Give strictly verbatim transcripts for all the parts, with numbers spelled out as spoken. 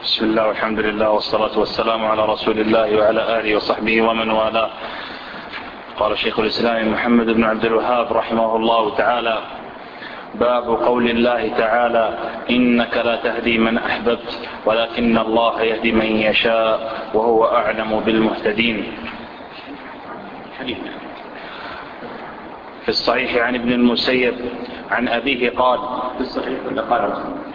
بسم الله والحمد لله والصلاة والسلام على رسول الله وعلى آله وصحبه ومن والاه. قال شيخ الإسلام محمد بن عبد الوهاب رحمه الله تعالى: باب قول الله تعالى: إنك لا تهدي من أحببت ولكن الله يهدي من يشاء وهو أعلم بالمهتدين. في الصحيح عن ابن المسيب عن أبيه قال في الصحيح ولا قال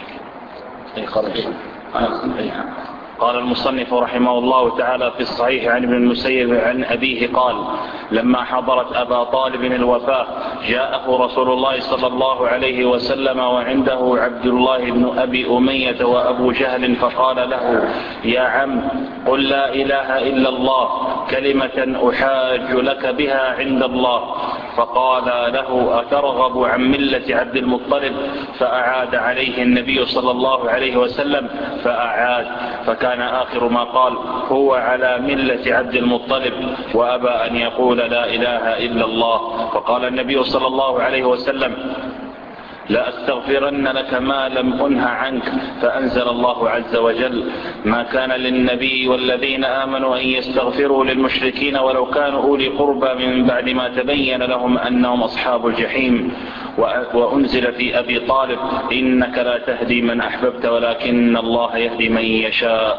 قال المصنف رحمه الله تعالى في الصحيح عن ابن المسيب عن أبيه قال: لما حضرت أبا طالب الوفاة جاءه رسول الله صلى الله عليه وسلم وعنده عبد الله بن أبي أمية وأبو جهل، فقال له: يا عم، قل لا إله إلا الله كلمة أحاج لك بها عند الله. فقال له: أترغب عن ملة عبد المطلب؟ فأعاد عليه النبي صلى الله عليه وسلم فأعاد، فكان آخر ما قال: هو على ملة عبد المطلب، وأبى أن يقول لا إله إلا الله. فقال النبي صلى الله عليه وسلم: لا أستغفرن لك ما لم أنه عنك. فأنزل الله عز وجل: ما كان للنبي والذين آمنوا أن يستغفروا للمشركين ولو كانوا أولي قربى من بعد ما تبين لهم أنهم أصحاب الجحيم. وأنزل في أبي طالب: إنك لا تهدي من أحببت ولكن الله يهدي من يشاء.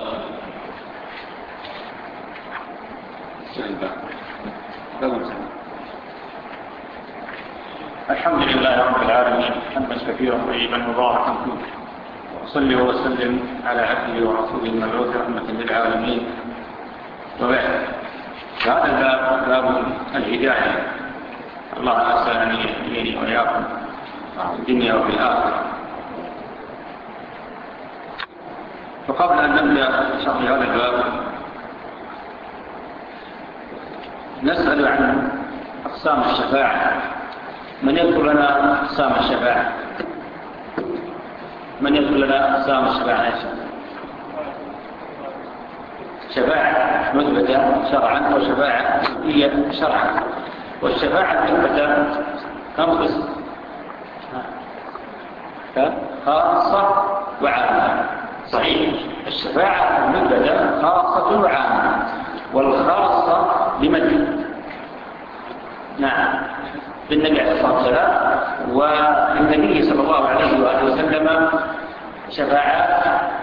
الحمد لله رب العالمين، حمدا كثيرا طيبا مباركا فيه، وصلي وسلم على عبده ورسوله المبعوث رحمة للعالمين. وبعد، فهذا الباب باب الهداية. الله أسأل أن يهديني وإياكم في الدنيا وفي الآخرة. فقبل أن نبدأ شرح هذا الباب نسأل عن أقسام الشفاعة. من يذكر لنا أقسام الشفاعة؟ من يذكر لنا أقسام الشفاعة؟ شفاعة مثبتة شرعا وشفاعة هي شرعا. والشفاعة المثبتة كم قسم؟ خاصة وعامة. صحيح، الشفاعة المثبتة خاصة وعامة، والخاصة لمن؟ نعم، بالنبي عليه الصلاة والسلام. والنبي صلى الله عليه وآله وسلم شفاعات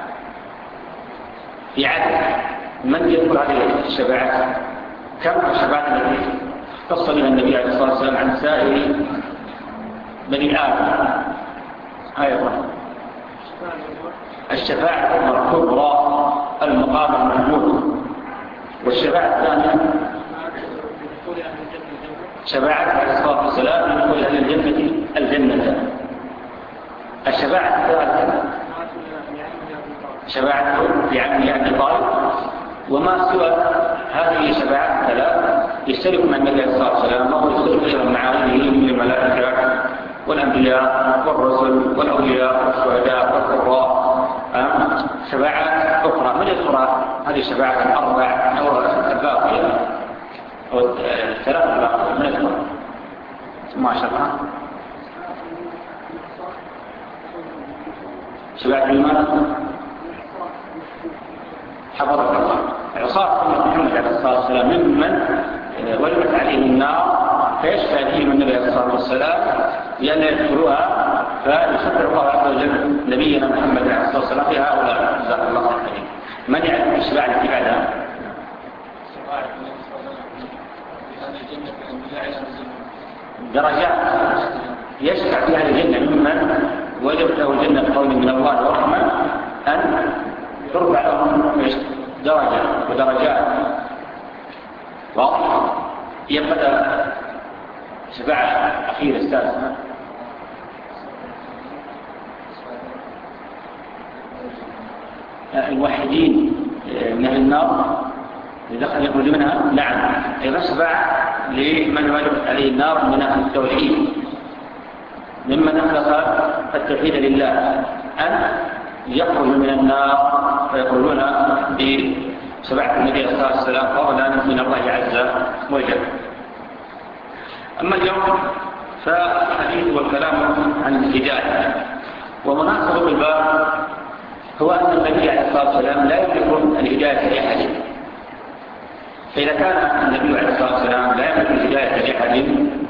في عدد. من يذكر هذه الشفاعات؟ كم الشفاعات التي اختص بها النبي عليه الصلاة والسلام عن سائر بني آدم؟ أيضا الشفاعة الكبرى المقام المحمود. والشفاعة الثانية شفاعة عليه الصلاة والسلام من دخول أهل الجنة الجنة. الشفاعة الثالثة شفاعة في عمه أبي طالب. وما سوى هذه الشفاعات الثلاث يشترك مع النبي عليه الصلاة والسلام، وهو يشترك أيضا مع غيره من الملائكة والأنبياء والرسل والأولياء والشهداء والقراء. شفاعات أخرى من يذكرها هذه الشفاعات الأربع أو الباقية أو الثلاث الباقية من يذكرها؟ ما شاء الله. شفاعة الإيمان حفظك الله. عصاة محمد عليه الصلاة والسلام ممن ولمت عليه النار فيشفع فيهم النبي عليه الصلاة والسلام لأن يدخلوها، فيشفع الله عز وجل نبينا محمد عليه الصلاة والسلام في هؤلاء. جزاك الله خيرا. من يعرف الشفاعة التي بعدها؟ درجات يشفع في أهل الجنة ممن وجبت له الجنة بقول من الله ورحمة أن ترفع لهم درجة ودرجات. واضح؟ يبقى شفاعة أخيرة السادسة الموحدين من أهل النار يدخل يخرج منها. نعم، أيضا شفاعة لمن وجبت عليه النار من أهل التوحيد ممن أخلص التوحيد لله أن يخرج من النار فيقولون بشفاعة النبي صلى الله عليه وسلم فضلا من الله عز وجل. أما اليوم فالحديث والكلام عن الهداية، ومناسبة الباب هو أن النبي عليه الصلاة والسلام لا يملك الهداية لأحد. فإذا كان النبي عليه الصلاة والسلام لا يملك الهداية لأحد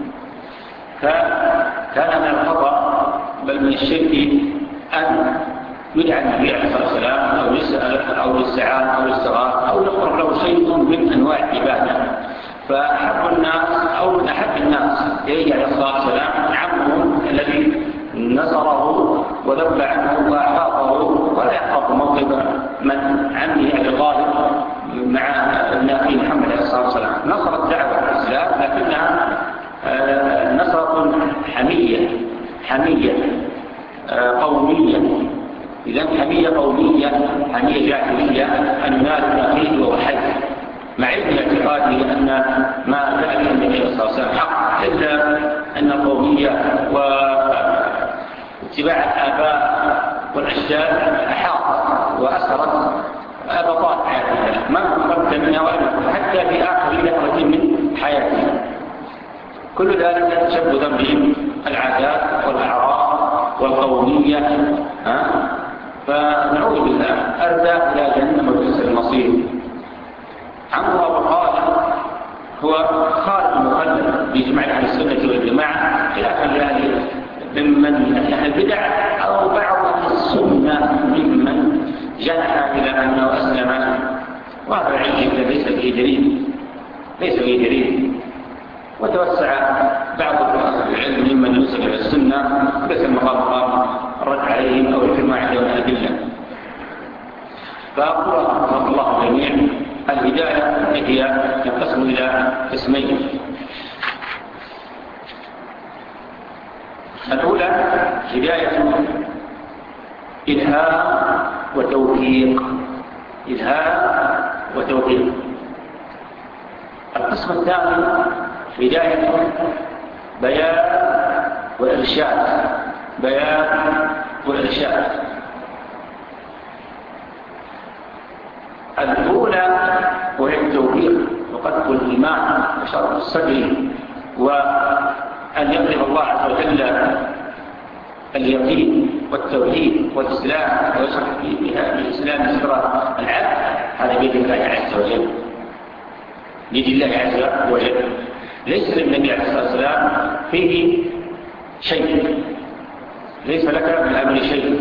فكان من الخطأ بل من الشرك أن يدعى النبي عليه الصلاة والسلام أو يسأل أو يستعان أو يستغاث أو يقرب له شيء من أنواع العبادة. فأحب الناس أو من أحب الناس إليه عليه الصلاة والسلام عمه الذي نصره وذب عنه وأحاطه ولا يحفظ موقف من عمه أبي طالب مع ابن أخيه محمد عليه الصلاة والسلام. نصرت دعوة الإسلام لكنها نصرة حمية حمية قومية. إذن حمية قومية حمية جاهلية أن ينال ابن أخيه وهو حي مع علم اعتقاده أن ما جاء به النبي صلى الله عليه وسلم حق، إلا أن القومية واتباع الآباء والأجداد أحاط وأثرت أبطال حياته ما قد منها وأبطال حتى في آخر لحظة من حياته. كل ذلك تشبثا بهم العادات والأعراف والقومية. ها؟ فنعوذ بالله أردى إلى جهنم وبئس المصير. عمرو أبو خالد هو خالد مخلد بإجماع أهل السنة والجماعة خلافا لأهل ممن أهل البدع أو بعض أهل السنة ممن جنح إلى أنه أسلم، وهذا العلم ليس به دليل ليس به دليل. وتوسع بعض العلم ممن ينسب إلى السنة بس المقام مقام الرد عليهم أو الحكمة عندهم الأدلة. فأقول رحمه الله الجميع الهداية هي تنقسم إلى قسمين. الأولى هداية إلهام وتوفيق إلهام وتوفيق. القسم الثاني هداية بيان وإرشاد بيان وإرشاد. الأولى وهي التوفيق وقذف الإيمان وشرح الصدر وأن يقرب الله عز وجل اليقين والتوحيد والإسلام ويشرح بها الإسلام صدر العبد. هذا بيد الله عز وجل بيد الله عز وجل. ليس للنبي عليه الصلاة والسلام فيه شيء، ليس لك من الأمر شيء.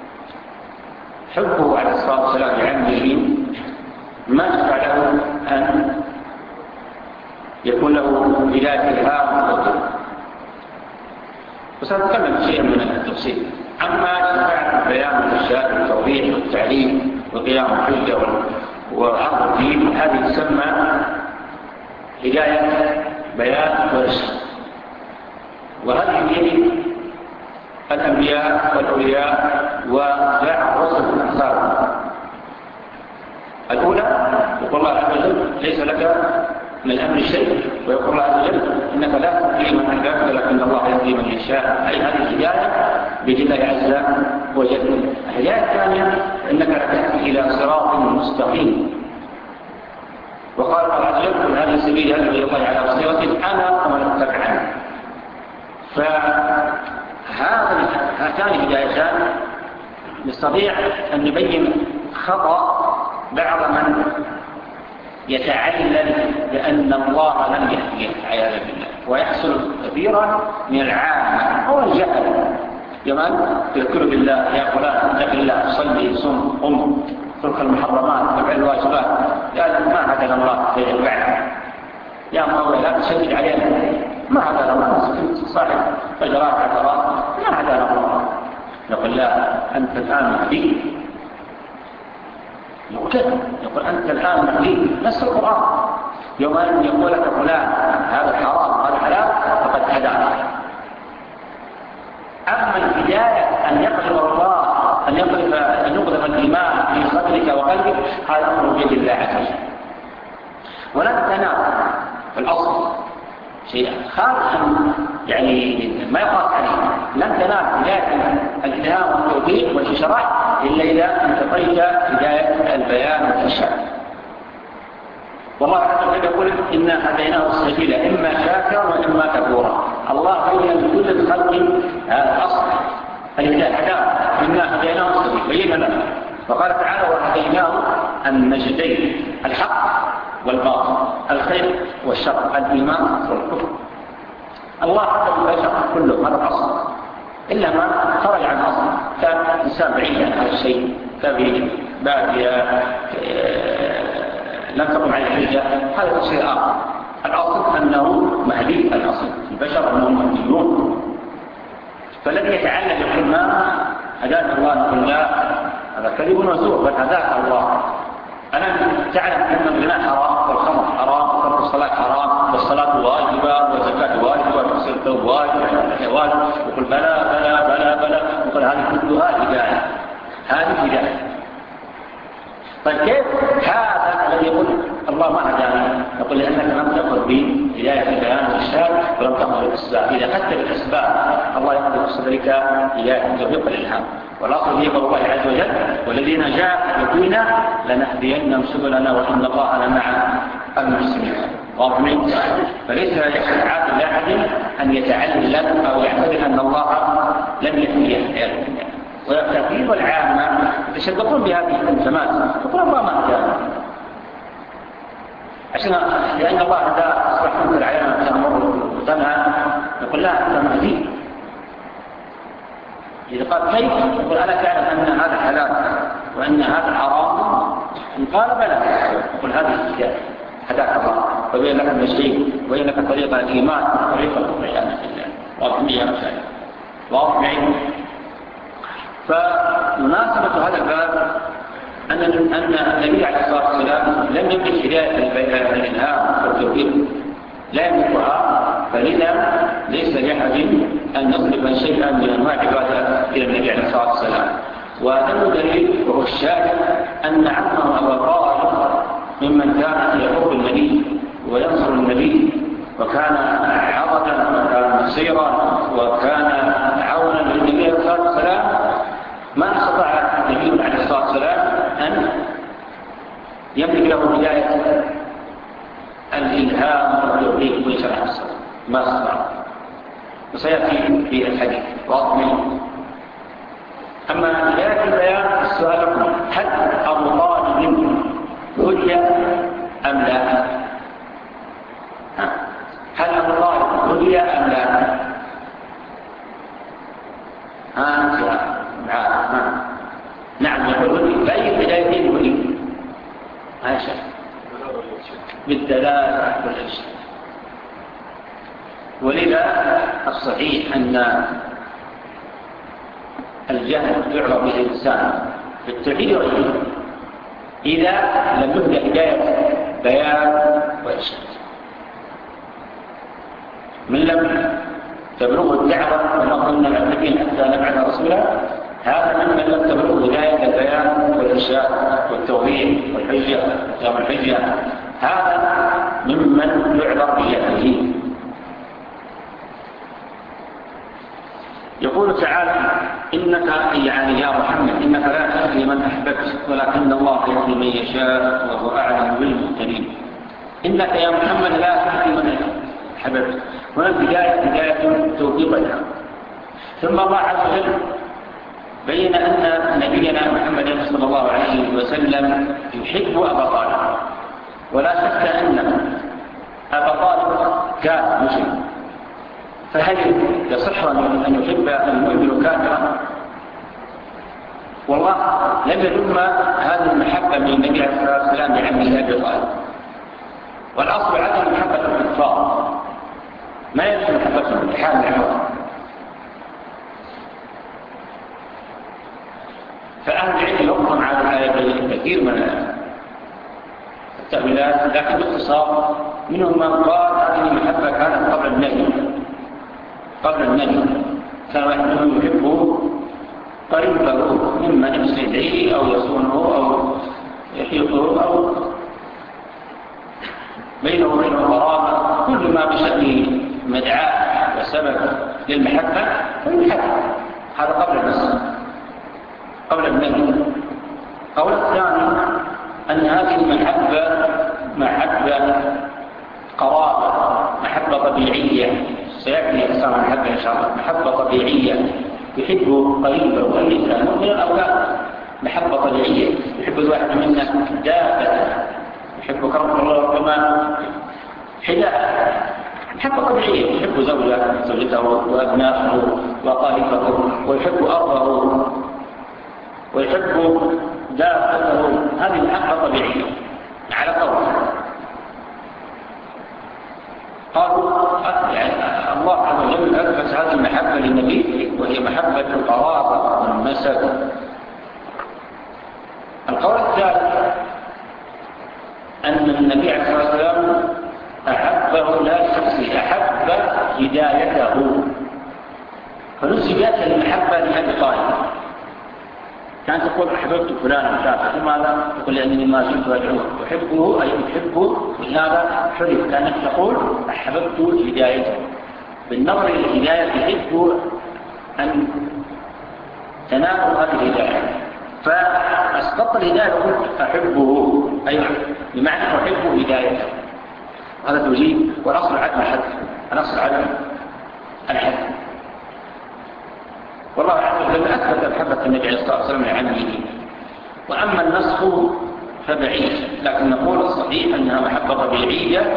حبه عليه الصلاة والسلام لعمه ما شفع له أن يكون له هداية الهام وطول. وسنتكلم شيئا من التفصيل. أما شفاعة بيان الإرشاد والتوضيح والتعليم وقيام الحجة وعرض الدين هذه تسمى هداية بيان وإرشاد. وهذه بيد الأنبياء والأولياء وبعض الرسل والأحزاب. الأولى يقول الله عز وجل ليس لك من الأمر شيء، ويقول الله عز وجل إنك لا تهدي من أحببت لكن الله يهدي من يشاء. أي هذه الهداية بيد الله عز وجل. الهداية الثانية إنك لا تهدي إلى صراط مستقيم. وقال الله عز وجل هذه سبيل هدي الله على بصيرة أنا ومن اتبعني. فهذا هاتان هدايتان نستطيع أن نبين خطأ بعض من يتعلل بأن الله لم يهديه عياذا بالله. ويحصل كثيرا من العامة هو الجهل. يمان تذكر بالله يا فلان اتق الله صلي صم قم ترك المحرمات تفعل الواجبات. قال ما هدانا الله فيتبعنا يا مولاي لا تشدد علينا. ما هدانا الله صاحب فجرات عثرات ما هدانا الله. يقول لا أنت الآن مهدي. يقول يقول أنت الآن مهدي. نفس القرآن يوم أن يقول لك فلان هذا حرام هذا حلال فقد هدانا. أما الهداية أن يقذف الله أن يقذف أن يقذف الإيمان في صدرك وقلبك هذا أمر بيد الله عز وجل. ولن تنال في الأصل شيئا خارجا يعني ما يقاس عليه. لن تنال هداية الإلهام والتوفيق والإشراع إلا إذا انتقيت هداية البيان والإرشاد. والله عز وجل يقول إنا هديناه السبيل إما شاكرا وإما كفورا. الله بين لكل الخلق هذا الأصل الهداية. إنا هديناه السبيل بين لنا وقال تعالى وهديناه النجدين الحق والباطل الخير والشر الإيمان والكفر. الله حتى البشر كلهم هذا الأصل إلا ما خرج عن الأصل كان إنسان بعيد عن هذا الشيء كبير بادية لم تقم عليه الحجة هذا تفسير آخر. الأصل أنه مهدي الأصل البشر أنهم مهديون. فالذي يتعلم يقول ما هداك الله نقول لا هذا كذب وزور بل هداك الله. أنا تعلم أن الغناء حرام والخمر حرام وترك الصلاة حرام والصلاة واجبة والزكاة واجبة وتفسير الثوب واجب واجب يقول بلى بلى بلى بلى يقول هذه كلها هداية هذه هداية. طيب كيف هذا الذي يقول الله ما هدانا؟ يقول لأنك لم تأخذ بهداية البيان والإرشاد ولم تأخذ بالأسباب. إذا أخذت بالأسباب الله يقول في صدرك هداية التوفيق والإلهام. والأصل هي قول الله عز وجل والذين جاءوا فينا لنهدينهم سبلنا وإن الله لمع المحسنين. واضح منك؟ فليس يحصل عاقل لأحد أن يتعلم أو يعتبر أن الله لم يهديه. والكثير والعامة يتشدقون بهذه الكلمات يقول الله ما هدانا عشان لأن الله هذا أصبح منكر علينا تأمر وتنهى يقول لا أنت مهدي. إذا قال كيف يقول ألا تعلم أن هذا حلال وأن هذا حرام؟ إن قال بلى يقول هذه الهداية هداك الله وبين لك المسجد وبين لك طريقة الإيمان وطريقة الرحمة واضح معي يا مسائل واضح معي. فمناسبة هذا الباب أن أن النبي عليه الصلاة والسلام لم يملك هداية الإلهام والتوفيق لا يملكها فلذا ليس لأحد أن يطلب شيئا من أنواع العبادة إلى النبي عليه الصلاة والسلام. وله دليل وهو الشاهد أن عمه أبا طالب ممن كان يحب النبي وينصر النبي وكان عضدا وكان نصيرا وكان عونا للنبي عليه الصلاة والسلام ما استطاع النبي عليه الصلاة والسلام أن يملك له هداية الإلهام والتوفيق ويشرح الصلاة ما استطاع. وسيأتي في الحديث واضح منه. أما هداية البيان السؤال لكم هل أبو طالب هدي أم لا؟ هل أبو طالب هدي أم لا؟ ها أنت معاه نعم يقول هدي بأي بدايتين هدي ما شاء بالدلالة والإرشاد. ولذا الصحيح أن الجهل يعرض به الإنسان في التوحيد والإيمان إذا لم يهدى هداية بيان وإرشاد. من لم تبلغ الدعوة وما كنا معذبين حتى نبعث رسولا هذا ممن لم تبلغ هداية البيان والإرشاد والتوحيد والحجة يوم الحجة هذا ممن يعذر بجهله. يقول تعالى إنك يعني يا محمد إنك لا تهدي من أحببت ولكن الله يهدي من يشاء وهو أعلم بالمهتدين. إنك يا محمد لا تهدي من أحببت هنا البداية بداية توفيقنا. ثم الله عز وجل بين أن نبينا محمد صلى الله عليه وسلم يحب أبا طالب ولا شك أن أبا طالب كان مسلم فهل يصح أن يحب المؤمن كافرا؟ والله لم يذم هذه المحبة من النبي عليه الصلاة والسلام لعمه أبي طالب. والأصل عدم محبة الكفار ما يمكن محبتهم لحال العمر. فأهل العلم يقوم على الآية كثير من التأويلات لكن باختصار منهم من قال هذه المحبة كانت قبل النبي قبل النبي كان واحد منهم يحبه قريبه مما يمشي إليه أو يصونه أو يحيطه أو بينه وبينه قرابة كل ما بشأن مدعاة وسبب للمحبة فالمحبة هذا قبل النصر قبل النبي. قول الثاني أن هذه المحبة محبة قرابة محبة طبيعية سيأتي أقسام المحبة إن شاء الله. محبة طبيعية يحب قريبه وإنسان مؤمن أو كافر محبة طبيعية، يحب الواحد منا دابة، يحب كرم الله كما حذاء، محبة طبيعية، يحب زوجه زوجته وأبنائه وقائفه، ويحب أرضه ويحب دابته. هذه محبة طبيعية على قول قالوا يعني الله عز وجل أثبت هذه المحبة للنبي، وهي محبة القرابة والنسب. القول الثالث أن النبي عليه الصلاة والسلام أحبه لا شخصي، أحب هدايته، فنسبت المحبة لأبي طالب. كانت تقول أحببت فلانا شافع، لماذا؟ تقول لأنني ما زلت أدعوه، أحبه أي أحبه، ولهذا حرف كانت تقول أحببت هدايته. بالنظر إلى الهداية تحب أن تنال هذه الهداية، فأسقط الهداية وقلت أحبه أي بمعنى أحب هدايته. هذا توجيه، والأصل عدم الحد، الأصل عدم الحد. والله عز وجل أثبت محبة النبي عليه الصلاة والسلام لعمه. وأما النسخ فبعيد، لكن نقول الصحيح أنها محبة طبيعية.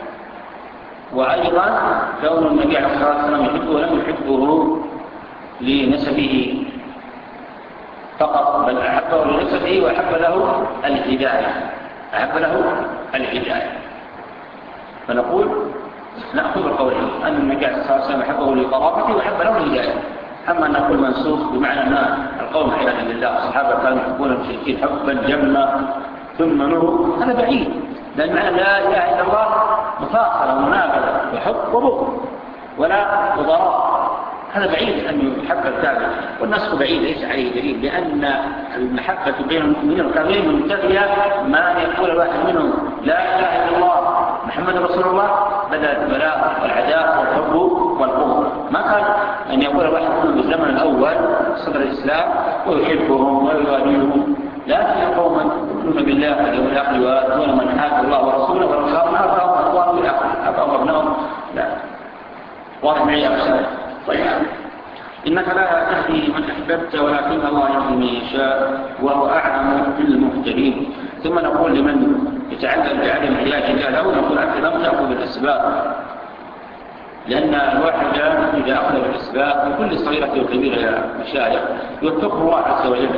وأيضا كون النبي عليه الصلاة والسلام يحبه ولم يحبه لنسبه فقط، بل أحبه لنسبه وأحب له الهداية، أحب له الهداية. فنقول نأخذ القول أن النبي عليه الصلاة والسلام أحبه لقرابته وأحب له الهداية. أما أن نقول منسوخ بمعنى أن القوم عياذا بالله الصحابة كانوا يحبون المشركين حبا جما ثم نور، هذا بعيد، لأن معنى لا إله إلا الله مفاخرة ومنابذة وحب وبغض ولا وضراء، هذا بعيد أن يحب التابع. والنسخ بعيد ليس عليه دليل، لأن المحبة بين المؤمنين الكاملين منتهية ما يقول الواحد منهم لا إله إلا الله محمد رسول الله، بدأ البلاء والعداء والحب والبغض. ما كان أن يقول الواحد منهم بالزمن الأول صدر الإسلام ويحبهم ويواليهم، لكن قوما يؤمنون بالله واليوم الآخر ويؤمنون من حاد الله ورسوله ورسولهم أعطاهم الله بالآخر أعطاهم ابنهم. لا واضح معي أبسال. طيب إنك لا تهدي من أحببت ولكن الله يهدي من يشاء وهو أعلم بالمهتدين. ثم نقول لمن يتعلم بعدم هداية الله له نقول أنت لم تأخذ بالأسباب، لأن الواحد إذا أخذ بالأسباب بكل صغيرة وكبيرة يا مشايخ يوفقه الله عز وجل،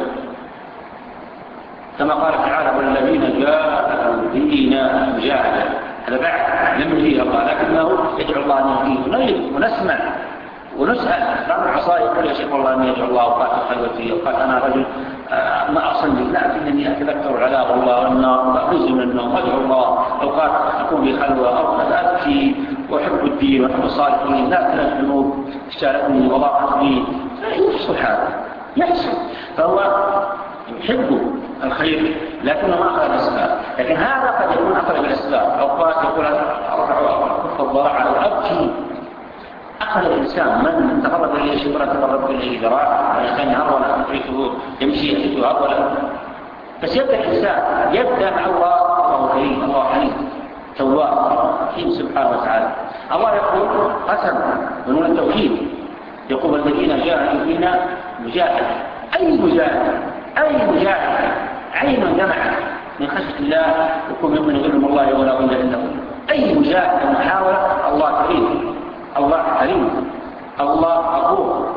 كما قال تعالى والذين جاءوا فينا مجاهدا. هذا بعد لم يهديه الله، لكنه يدعو الله أن يهديه، ونجد ونسمع ونسأل. بعض العصاة يقول يا شيخ والله أن يدعو الله وقال خلوتي وقال أنا رجل آه ما أصلي، لكنني أتذكر عذاب الله والنار وأفز منه وأدعو الله، أو قال أكون بخلوة أو قد أبكي وأحب الدين وأحب الصالحين، لكن الذنوب اشتالتني وضاقت بي. يحصل هذا يحصل، فهو يحب الخير لكنه ما أخذ الأسباب. لكن هذا قد يكون أخذ بالأسباب، أو قد يقول أرفع أكف الضرع أو أبكي. أخذ الإنسان من تقرب إليه شبرا تقرب إليه ذراع، والإنسان هرولا تحيطه يمشي يحيطه هرولا. بس يبدأ الإنسان يبدأ مع الله، الله كريم الله حليم تواب رحيم سبحانه وتعالى. الله يقول قسم من التوحيد، يقول الذين جاهدوا فينا مجاهد. أي مجاهد؟ أي مجاهد؟ عين جمعت من خشية الله يكون ممن يظلم الله ولا غير إلا هو. أي مجاهد محاولة الله كريم الله حليم الله غفور.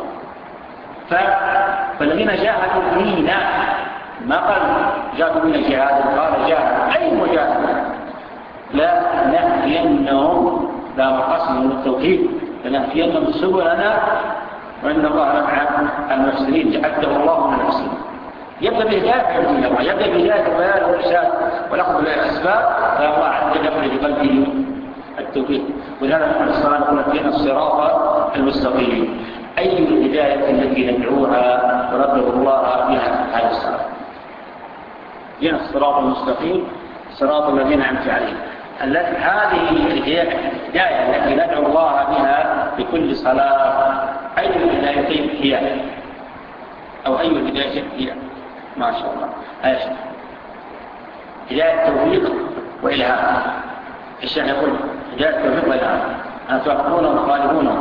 فالذين جاهدوا فينا ما قال جاهدوا من الجهاد، قال جاهد أي مجاهد. لا نهدينهم لا مقصد من التوحيد، لنهدينهم سبلنا وإن الله مع المحسنين، جعله الله من المحسنين. يبدأ بهداية الدين الله، يبدأ بهداية البيان والإرشاد والأخذ بالأسباب، فالله عز وجل يخرج بقلبه التوحيد. ولهذا نحن الصلاة نقول فينا الصراط المستقيم، أي الهداية التي ندعوها ونطلب الله بها هذه الصلاة. فينا الصراط المستقيم صراط الذين أنعمت عليهم. هذه الهداية التي ندعو الله بها بكل صلاة، أي الهدايتين هي أو أي الهداية هي؟ ما شاء الله هاي هداية توفيق وإلهام. الشيخ يقول هداية توفيق وإلهام، أن توافقونه وتخالفونه.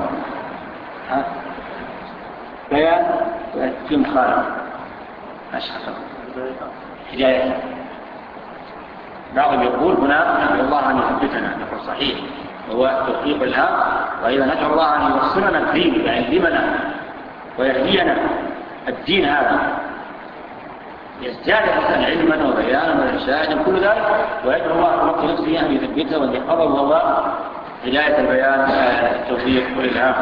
ها بيان في مخالف. ما شاء الله. هداية. بعضهم يقول هنا ندعو الله أن يثبتنا، نقول صحيح هو توفيق الهام، وأيضا ندعو الله أن يوصلنا الدين ويعلمنا ويهدينا الدين هذا، يزداد الإنسان علما وبيانا وإرشادا كل ذلك، ويدعو الله في وقت نفسه أن يثبته وأن يحفظه، وهو هداية البيان التوفيق والإلهام.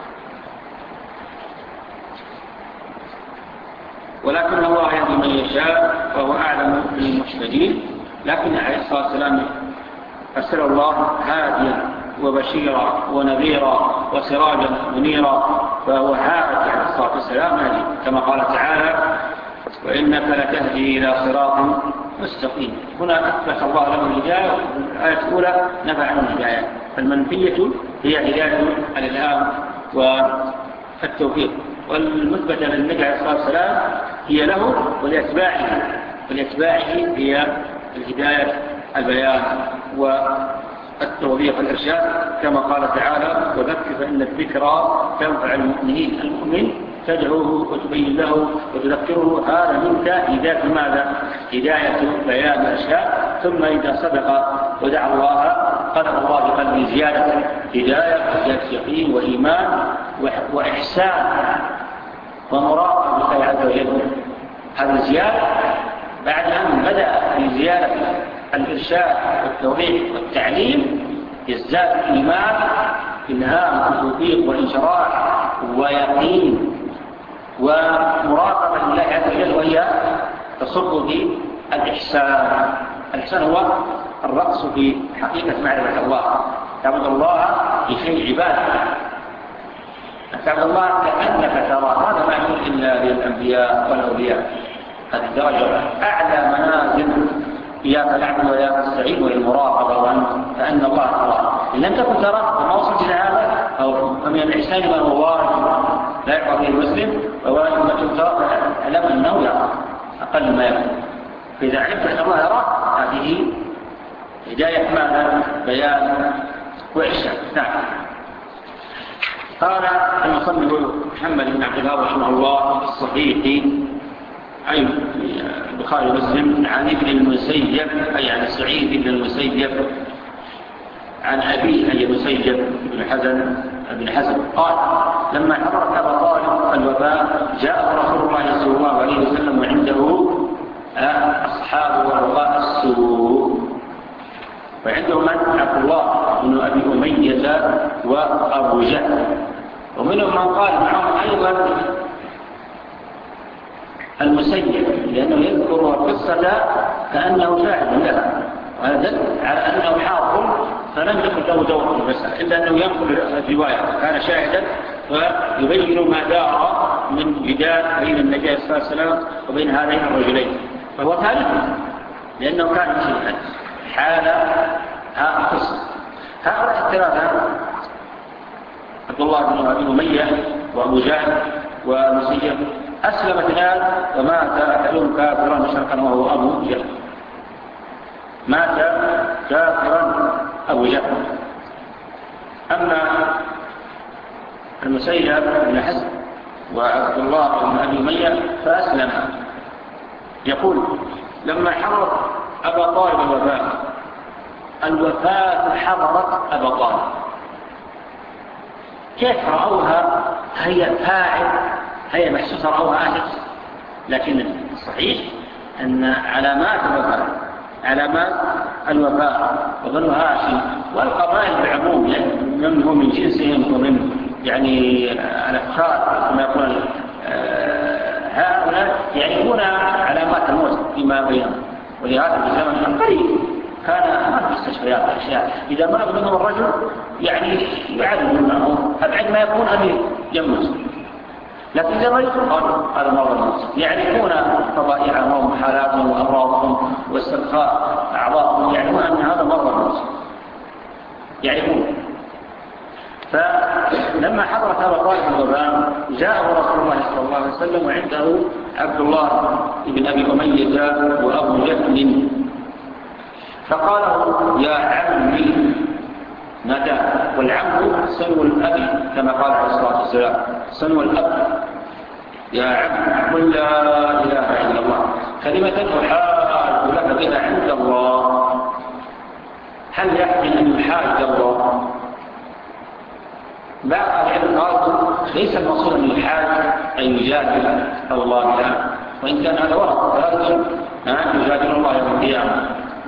ولكن الله يهدي من يشاء وهو أعلم بالمهتدين. لكن عليه الصلاة والسلام أرسل الله هاديا وبشيرا ونذيرا وسراجا منيرا، فهو هادي عليه الصلاة والسلام هادي، كما قال تعالى وإنك لتهدي إلى صراط مستقيم. هنا أثبت الله له الهداية، الآية الأولى نفى عنه الهداية، فالمنفية هي هداية الإلهام والتوفيق، والمثبتة للنبي عليه الصلاة والسلام هي له ولأتباعه، ولأتباعه هي الهداية البيان والتوفيق الإرشاد، كما قال تعالى وذكر فإن الذكرى تنفع المؤمنين. المؤمن تدعوه وتبين له وتذكره، هذا منك هداية ماذا؟ هداية بيان الإرشاد. ثم إذا صدق ودعا الله قدر الله بقلبه زيادة هداية، زيادة يقين وإيمان وإحسان ومراقبة الله عز وجل. هذا الزيادة بعد أن بدأ في زيادة الإرشاد والتوفيق والتعليم يزداد الإيمان، إلهام وتوفيق وإنشراح ويقين ومراقبة لله عز وجل، وهي تصب في الإحسان. الإحسان هو الرأس في حقيقة معرفة الله، تعبد الله بشيء عبادة، تعبد الله كأنك ترى. هذا ما يكون إلا للأنبياء والأولياء، هذه الدرجة أعلى منازل إياك نعبد وإياك نستعين، والمراقبة وأن الله ترى. إن لم تكن ترى فما وصلت إلى هذا، أو فمن الإحسان ما هو واجب لا يعرف به المسلم، وواجب ما كنت ترى فاعلم أنه يرى أقل ما يكون. فإذا علمت أن الله يرى هذه هداية ماذا؟ بيان وإرشاد. نعم. قال المصنف محمد بن عبد الوهاب رحمه الله في الصحيح أي البخاري ومسلم عن ابن المسيب أي عن سعيد بن المسيب عن أبيه أي المسيب بن حزن بن حزن قال لما حضرت أبا طالب الوفاة جاء رسول الله صلى الله عليه وسلم وعنده أصحاب ورفاء السوء، وعنده من؟ عبد الله بن أبي أمية وأبو جهل، ومنهم من قال معهم أيضا المسيب، لأنه يذكر القصة كأنه شاهد لها، وهذا دل على أنه حاضر فلم يكن له دور في المسألة، إلا أنه ينقل الرواية كان شاهدا ويبين ما دار من جدال بين النبي صلى الله عليه وسلم وبين هذين الرجلين، فهو ثالث لأنه كان شاهدا حال هذا القصة. هؤلاء الثلاثة عبد الله بن أبي أمية وأبو جهل ومسيب أسلم اثنان ومات أحدهم كافرا مشركا وهو أبو جهل، مات كافرا أبو جهل. أما المسيب بن حزم وعبد الله بن أبي أمية فأسلم. يقول لما حضرت أبا طالب الوفاة، الوفاة حضرت أبا طالب، كيف رأوها؟ هي فاعل، هي محسوسة رأوها أهل، لكن الصحيح أن علامات الوفاة علامات الوفاة وظل هاشم والقبائل بعموم، يعني من هو من جنسهم ومن يعني الأفخار كما يقول هؤلاء يعرفون علامات الموت فيما بينهم. ولهذا في زمن قريب كان ما في استشفيات أشياء، إذا مرض منهم الرجل يعني يعلم معه أبعد ما يكون أن يموت، لكن إذا مرض قالوا هذا مرض الموت، يعرفون طبائعهم وحالاتهم وأمراضهم واسترخاء أعضاءهم، يعرفون أن هذا مرض الموت يعرفون. فلما حضرت أبا طالب الوفاة جاءه رسول الله صلى الله عليه وسلم وعنده عبد الله بن أبي أمية وأبو جهل، فقال يا عمي نادى، والعم سنو الأب كما قال عليه الصلاة والسلام، سنو الأب، يا عم قل لا إله إلا الله. كلمة أحاج لك بها عند الله، هل يحمل أن يحاج الله؟ بعض العلم قالوا ليس المقصود أن يحاج أن يجادل الله بها، وإن كان هذا ورد فلازم أن يجادل الله يوم القيامة.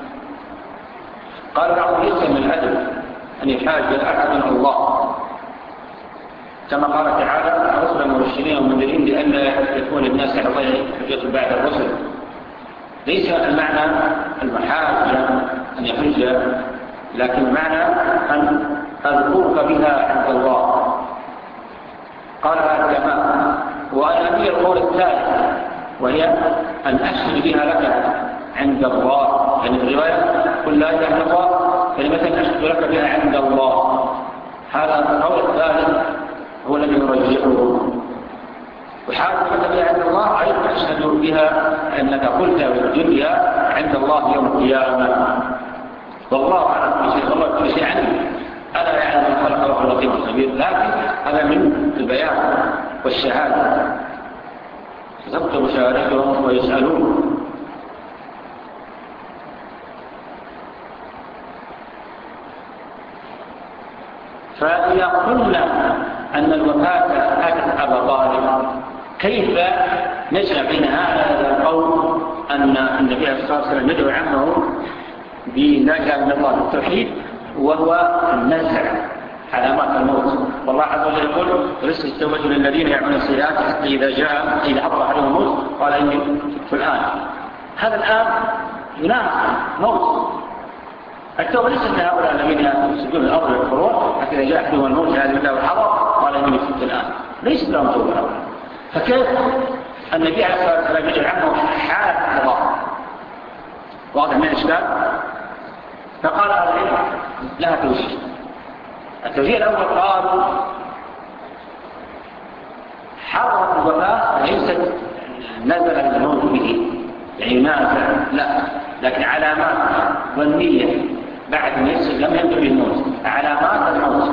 قال بعضهم ليس من الأدب أن يحاج أحد الله، كما قال تعالى رسلا مبشرين ومنذرين لئلا يكون للناس على الله حجة بعد الرسل. ليس المعنى المحاجة أن يحج، لكن المعنى أن أذكرك بها عند الله. قال العلماء وأن أبي القول الثالث وهي أن أشهد بها لك عند الله، يعني الرواية قل لا إله إلا الله كلمة أشهد لك بها عند الله. هذا القول الثالث هو الذي يرجحه. وحاجة لك بها عند الله أي أشهد بها أنك قلت بالدنيا عند الله يوم القيامة. والله أعلم كل شيء، والله كل شيء عني، ألا يعلم من خلق وهو اللطيف الخبير. لكن هذا من البيان والشهادة، تكتب شهادتهم ويسألون. فإذا قلنا أن الوفاة أتت أبا طالب، كيف نجمع بين هذا القول أن النبي صلى الله عليه وسلم يدعو عمه بلا إله إلا الله التوحيد وهو النزع علامات الموت؟ والله عز وجل يقول رزق التوبة للذين يعملون السيئات حتى إذا جاء إذا حضر عليهم الموت قال إني في الآن. هذا الآن ينافي موت. التوبة ليست لهؤلاء الذين يسجدون الأرض والفروع حتى إذا جاء أحدهم الموت هذا الله والحضر قال إني في الآن، ليست لهم توبة. فكيف النبي عليه الصلاة والسلام يجعل عنه حالة الله؟ واضح من الإشكال؟ فقال أهل العلم لها توجيه. التوجيه الأول قالوا حضرة الوفاة ليست نزل الموت به يعني ينازع، لا، لكن علامات ظنية بعد ما يصل لم ينتهي الموت، علامات الموت،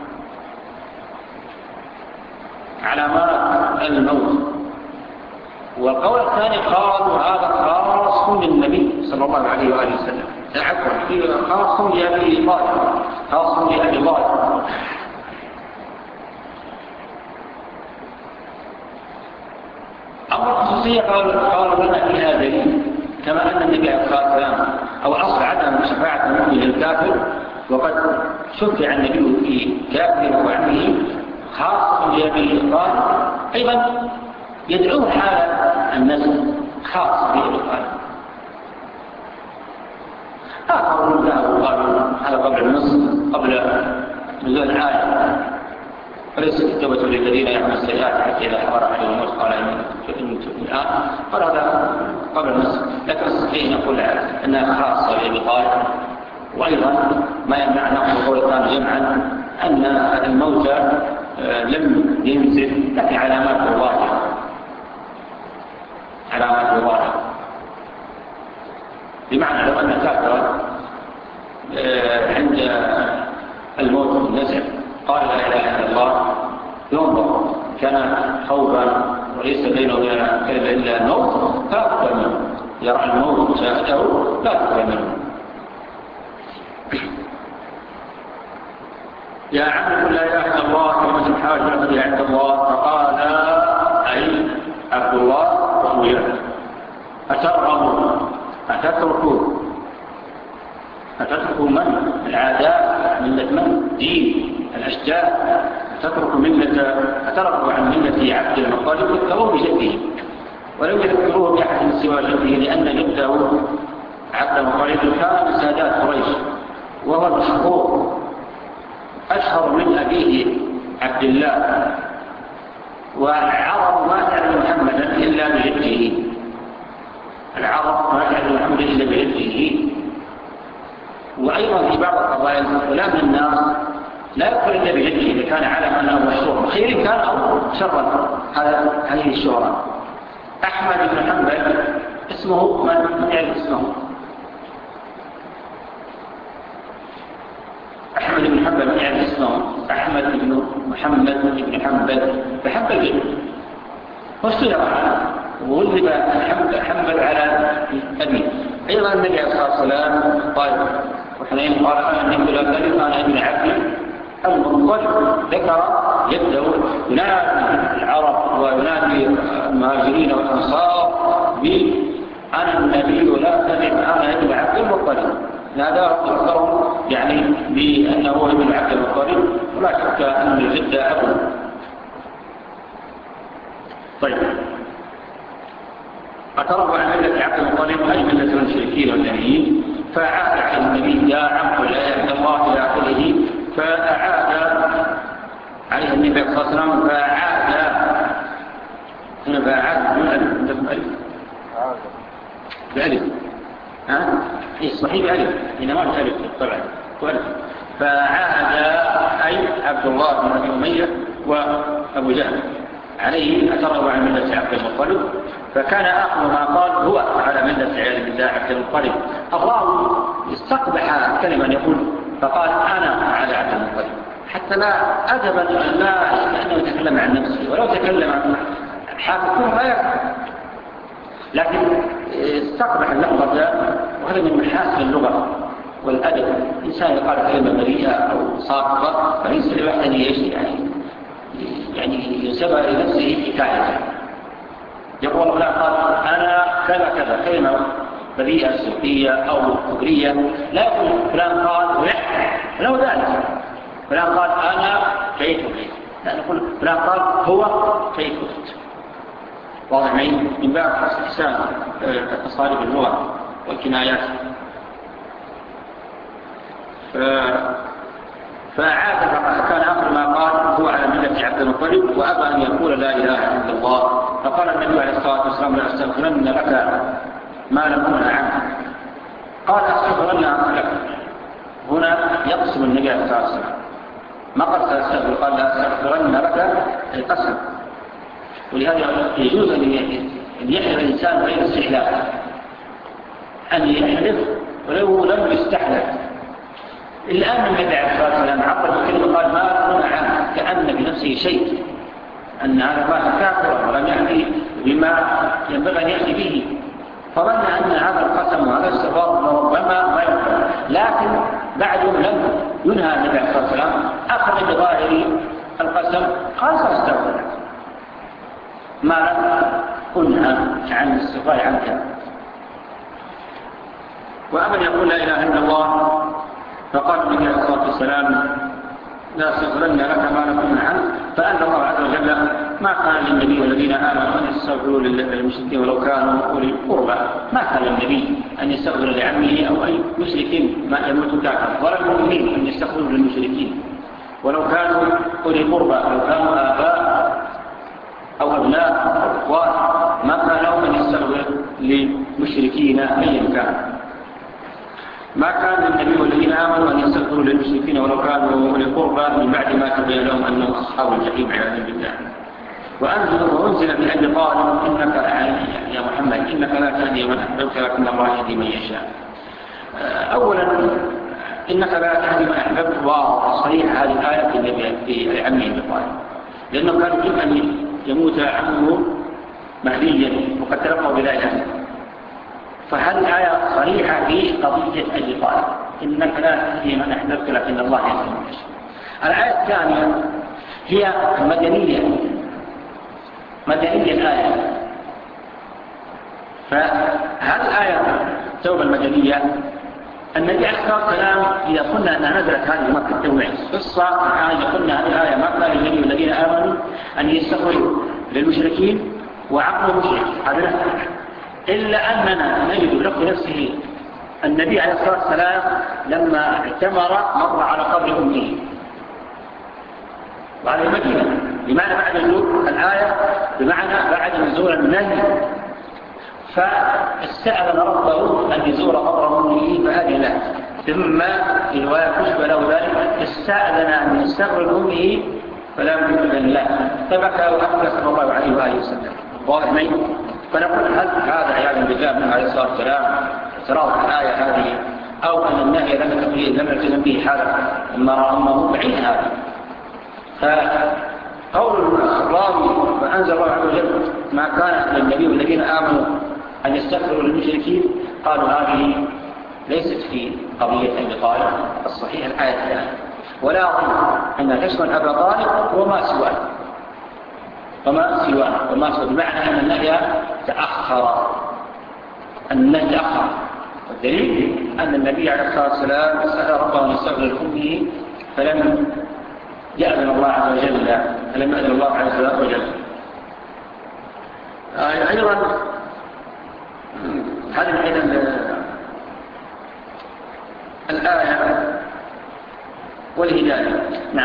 علامات الموت. والقول الثاني قالوا هذا خاص بالنبي صلى الله عليه وآله وسلم، عفوا خاص بأبي طالب، خاص بأبي طالب. أما الخصوصية قالوا لنا فيها دليل، كما أن النبي عليه الصلاة والسلام أو أصل عدم شفاعة المؤمن للكافر، وقد شفع النبي في كافر وعمه خاص بأبي طالب، أيضا يدعوه حال النسل خاص بأبي طالب. آخرون ذهبوا قالوا هذا قبل النص، قبل نزول الآية فليست التوبة للذين يعملون السيئات حتى إذا حضر عليهم الموت قال إني الآن، قال هذا قبل النص. لكن الصحيح نقول أنها خاصة بأبي طالب. وأيضا ما يمنع نقول قول الثاني جمعا أن الموت لم ينزل لكن علامات ظاهرة، علامات ظاهرة، بمعنى لو أن كافر عند الموت النزع قال لا إله إلا الله ينظر كان خوفا وليس بينه وبين كلمة إلا الموت فأقبل منه، يرى الموت مشاهده لا تقبل منه. يا عم قل لا إله إلا الله كلمة الحاج الذي عند الله، فقال أي عبد الله وأولاد أترغبوا أتتركوا أتتركوا من العادات ملة من دين الأشجار، أتتركوا ملة أتركوا عن ملة عبد المطلب وذكروه بجده ولم يذكروه بأحد سوى جده، لأن جده عبد المطلب كان من سادات قريش وهو المشهور أشهر من أبيه عبد الله، والعرب ما تعلم محمدا إلا بجده، العرب ما تعلم محمدا إلا بجده. وأيضا في بعض القبائل فلان من الناس لا يذكر إلا بجده إذا كان علما أو مشهورا، خير كان أو شرا هذا هذه الشهرة. أحمد بن حنبل اسمه من يعرف اسمه؟ أحمد بن حنبل من يعرف اسمه؟ أحمد بن محمد بن حنبل بحنبل جد واشتهر وغلب حنبل على أبيه. أيضا النبي عليه الصلاة والسلام طيب وحنين قال أنا النبي لا كذب أنا ابن عبد المطلب، ذكر يبدأ ينادي العرب وينادي المهاجرين والأنصار بأنا النبي لا كذب أنا ابن عبد المطلب. هذا يذكرهم يعني بأنه ابن عبد المطلب، ولا شك أن الجد أبوه. طيب أتربع عن ملة عبد المطلب أي ملة المشركين والجاهلين، فعاد على النبي يا عم لا يهدى الله إلى آخره، فأعاد عليه النبي صلى الله عليه وسلم فأعاد هنا فأعاد من ألف بألف بألف ها إيه صحيح بألف إنما بألف طبعا وألف. فعاد أي عبد الله بن أمية وأبو جهل عليه أتروا عن ملة عبد المطلب، فكان آخر ما قال هو على ملة عبد المطلب. الراوي استقبح كلمة يقول فقال أنا على عبد المطلب، حتى لا أدبا لا لأنه يتكلم عن نفسه، ولو تكلم عن حافظه ما يفعل، لكن استقبح اللحظة، وهذا من محاسن اللغة والأدب. إنسان يقال كلمة بريئة أو صادقة فليس لوحده يشي يعني يعني ينسبها لنفسه حكاية. يقول الله قال أنا كذا كذا كلمة بريئة سلبية أو فكرية، لا يقول فلان قال ولو ذلك فلان قال أنا كيف كيف، لا نقول فلان قال هو كيف كيف. واضح معي من باب استحسان تصاريف اللغة والكنايات. فعاد كان آخر ما قال هو على ملة عبد المطلب وأبى أن يقول لا إله إلا الله. فقال النبي عليه الصلاة والسلام لا أستغفرن لك ما لم أنه عنه. قال أستغفرن لك، هنا يقسم النبي عليه الصلاة والسلام، ما قال سأستغفر، قال لا أستغفرن لك القسم. ولهذا يجوز أن يحلف الإنسان غير استحلاف، أن يحلف ولو لم يستحلف. الآن النبي عليه الصلاة والسلام عبر بكلمة قال ما أكون عنه كأن بنفسه شيء، أن هذا ما كافر ولم يأتي بما ينبغي أن يأتي به، فظن أن هذا القسم وهذا السفار ربما ما ينفع. لكن بعد لم ينهى النبي عليه الصلاة والسلام أخذ بظاهر القسم قال سأستغفر لك ما لم أنهى عن السفار عنك. وأمن يقول لا إله إلا الله، فقال النبي عليه الصلاة والسلام لا أستغفرن لك ما لم أنهى عنه. فأنزل الله عز وجل ما كان للنبي والذين آمنوا أن يستغفروا للمشركين ولو كانوا أولي قربى. ما كان للنبي أن يستغفر لعمه أو أي مشرك ما يموت كافر، ولا المؤمنين أن يستغفروا للمشركين ولو كانوا أولي قربى، لو كانوا آباء أو أبناء أو إخوان، ما كان لهم أن يستغفر للمشركين أيا كان. ما كان للنبي والذين آمنوا أن يستغفروا للمشركين ولو كانوا أولي قربى من بعد ما تبين لهم أنهم أصحاب الجحيم عياذا بالله. وأنزل وأنزل من أجل قال إنك يا محمد إنك لا تهدي من أحببت لكن الله يهدي من يشاء. أولا إنك لا تهدي من أحببت، وصحيح هذه الآية في النبي في عمه أبي طالب، لأنه كان يمكن أن يموت عمه مهديا وقد تلقوا بذلك. فهذه الآية صريحة في قضية أبي طالب إنك لا تهدي من أحببت لكن الله يهدي من يشاء. الآية الثانية هي مدنية مدنية الآية. فهذه الآية توبة المدنية النبي عليه الصلاة والسلام إذا قلنا أنها نزلت هذه مكة توعي قصة إذا قلنا هذه الآية ما كان للنبي والذين آمنوا أن يستغفروا للمشركين وعقلوا المشرك هذا، إلا أننا نجد له نفسه النبي عليه الصلاة والسلام لما اعتمر مر على قبر أمه وعلى المدينة، بمعنى بعد نزول الآية بمعنى بعد نزول النهي، فاستأذن ربه أن يزور قبر أمه فأذن له. ثم في رواية كشف له ذلك استأذن أن يستغفر أمه فلم يؤذن له، فبكى وأبكى صلى الله عليه وآله وسلم. واضح معي؟ فنقول هل هذا عياذا بالله من عليه الصلاة والسلام اعتراض الآية هذه، أو أن النهي لم لم يلتزم به حاله لما رأى أمه بعيد هذا. فقول الراوي فأنزل الله عز وجل ما كان للنبي والذين آمنوا أن يستغفروا للمشركين، قالوا هذه ليست في قضية أبي طالب الصحيح الآية الثانية، ولا أظن أن تشمل أبا طالب وما سواه وما سواه وما سواه بمعنى أن النهي تأخر النهي تأخر. والدليل أن النبي عليه الصلاة والسلام سأل ربه أن يستغفر لأمه فلم يأذن الله عز وجل فلم يأذن الله عز وجل. أيضا هذه أيضا الآية والهداية. نعم.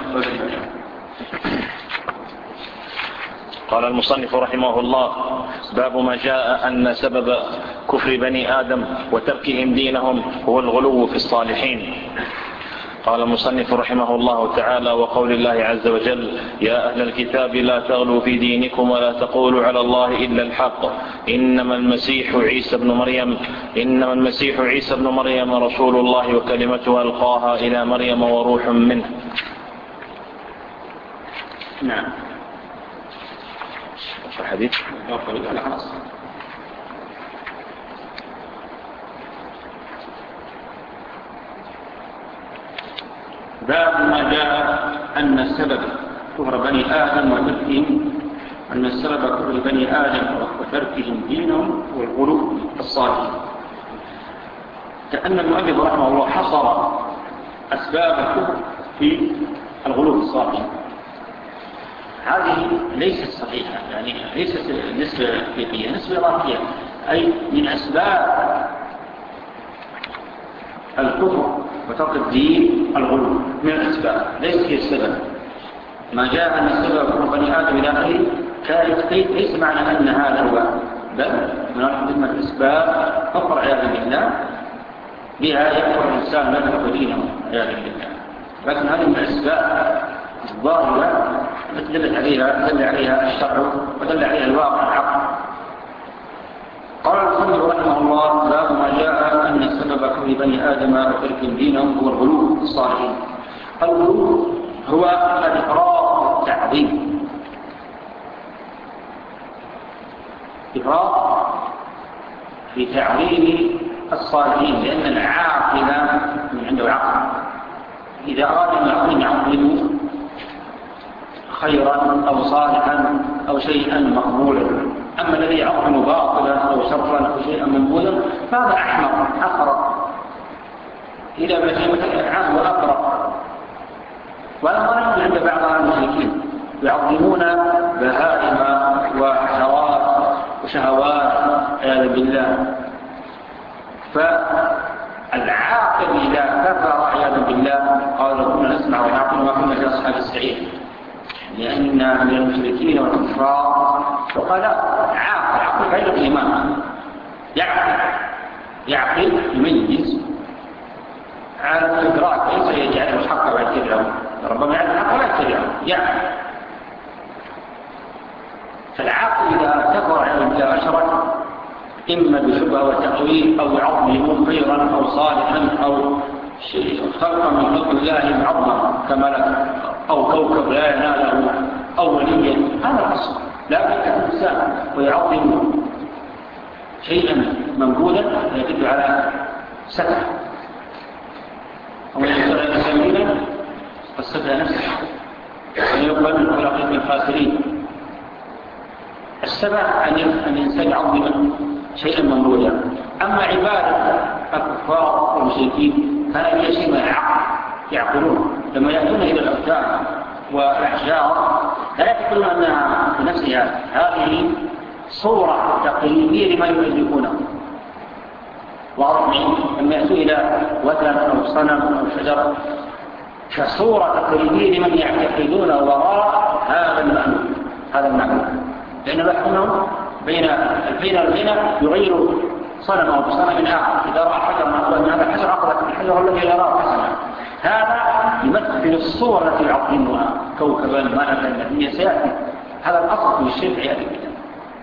قال المصنف رحمه الله: باب ما جاء أن سبب كفر بني آدم وتركهم دينهم هو الغلو في الصالحين. قال المصنف رحمه الله تعالى: وقول الله عز وجل: يا أهل الكتاب لا تغلوا في دينكم ولا تقولوا على الله إلا الحق إنما المسيح عيسى بن مريم إنما المسيح عيسى بن مريم رسول الله وكلمته ألقاها إلى مريم وروح منه. نعم. الحديث باب ما جاء أن السبب كفر بني آدم وتركهم أن السبب كفر بني آدم وتركهم دينهم والغلو الصالحين. كأن المؤلف رحمه الله حصر أسباب الكفر في الغلو الصالحين. هذه ليست صحيحة، يعني ليست نسبة حقيقية، نسبة إضافية، أي من أسباب الكفر وترك الدين الغلو من الأسباب، ليس هي السبب. ما جاء أن السبب كفر بني آدم إلى آخره كالتقييد ليس معنى أن هذا هو، بل هناك ضمن الأسباب كفر عياذا بالله بها يكفر الإنسان لا يكفر دينه عياذا بالله. لكن هذه من الأسباب الظاهرة التي دل عليها دل عليها الشرع ودل عليها الواقع العقل. قال المصنف رحمه الله: باب ما جاء أن السبب كفر بني آدم وتركهم دينهم هو الغلو في الصالحين. الغلو هو الإفراط والتعظيم، إفراط في تعظيم الصالحين، لأن العاقل من عنده عقل إذا أراد أن يعظم يعظم خيرا أو صالحا أو شيئا مقبولا. أما الذي يعظم باطلا أو شرا أو شيئا منبوذا فهذا أحمر أخرق إلى بهيمة الأنعام وأقرب. وهذا ما يكون عند بعض المشركين يعظمون بهائم وحشرات وشهوات عياذا بالله. فالعاقل إذا كفر عياذا بالله قال: كنا نسمع ونعقل وما كنا في أصحاب السعير، لأن من المشركين والكفار وقال عاقل عقل غير الإيمان، يعقل يعقل يميز على الإدراك، ليس يجعل الحق ويتبعه، ربما يعلم الحق ولا يتبعه، يعقل. فالعاقل إذا كفر عن الله أشرك إما بشبهة وتأويل أو يعظم خيرا أو صالحا أو خلقا من خلق الله معظما كملك أو كوكب لا يناله أو وليا، هذا الأصل. لكن الإنسان ويعظم شيئا منبوذا يدل على سفه، أو يدل على سبيلا فالسفه نفسه ويقبل من خلقه من الخاسرين. السبع أن الإنسان يعظم شيئا ممنوعا. أما عبادة الكفار والمشركين كان هي شيء من العقل، يعقلون لما يأتون إلى الأوثان والأحجار لا يقولون أنها بنفسها، هذه صورة تقليدية لما يؤلفونه. واضح لما يأتون إلى وثن أو صنم أو شجر كصورة تقليدية لمن يعتقدون وراء هذا المعنى هذا المعنى لأن بحثهم بين البين والبين يغير صنم أو صنم آخر. إذا رأى حجر من هذا الحجر أقرأ الحجر الذي يراه حسنا، هذا يمثل الصورة التي يعظمها كوكبا ملكا نبيا سيأتي. هذا الأصل في الشرك عياذا بالله.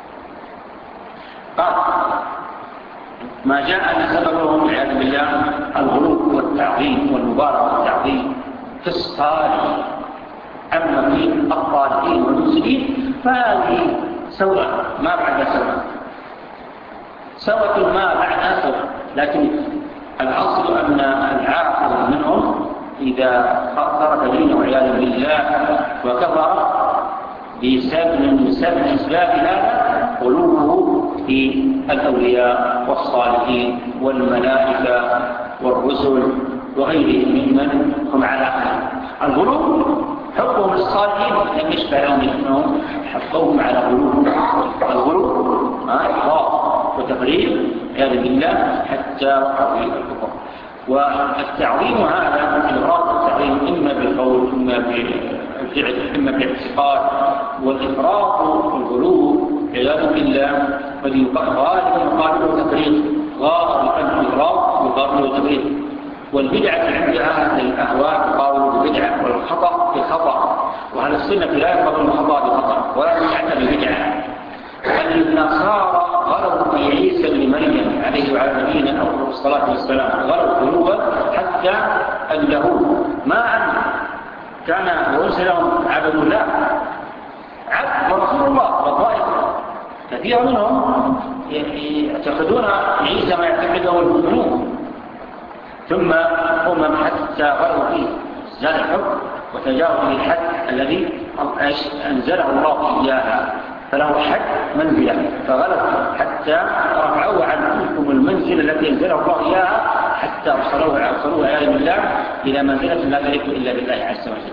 قال: ما جاء أن سببهم عياذا بالله الغلو والتعظيم والمبالغة والتعظيم في الصالح. أما في الطالحين والمسلمين فهذه سواء ما بعد سواء سواء ما بعد سواء، لكن الأصل أن العاقل منهم إذا ترك دينه والعياذ بالله وكفر بسبب من سبب أسباب هذا غلوه في الأولياء والصالحين والملائكة والرسل وغيرهم ممن هم على أهل الغلو. حبهم للصالحين لم يشبع لهم أنهم حبوهم على غلو. الغلو إفراط وتفريط عياذ بالله حتى وقعوا في الكفر. والتعظيم هذا الإفراط والتعظيم إما بالقول إما بالفعل إما بالاعتقاد، والإفراط والغلو عياذ بالله غالبا يقابله تفريط، غالبا الإفراط يقابله تفريط. والبدعة عند أهل الأهواء يقابل البدعة، والخطأ بخطأ، وأهل السنة لا يقابل الخطأ بخطأ ولا يعنى بالبدعة. النصارى غلوا في عيسى بن مريم عليه وعلى نبينا أفضل الصلاة والسلام، غلوا قلوبا حتى اليهود ما أن كان وأرسلهم عبدوا الله عبد ورسول الله وطائفة كثير منهم يعتقدون عيسى ما يعتقده المؤمنون، ثم هم حتى غلوا فيه زاد الحب وتجاوزوا الحد الذي أنزله الله إياها، فله حد منزله فغلط حتى رفعوه عنكم المنزل التي أنزله الله إياها حتى أرسلوه أرسلوه عياذ بالله إلى منزلة لا تليق إلا بالله عز وجل.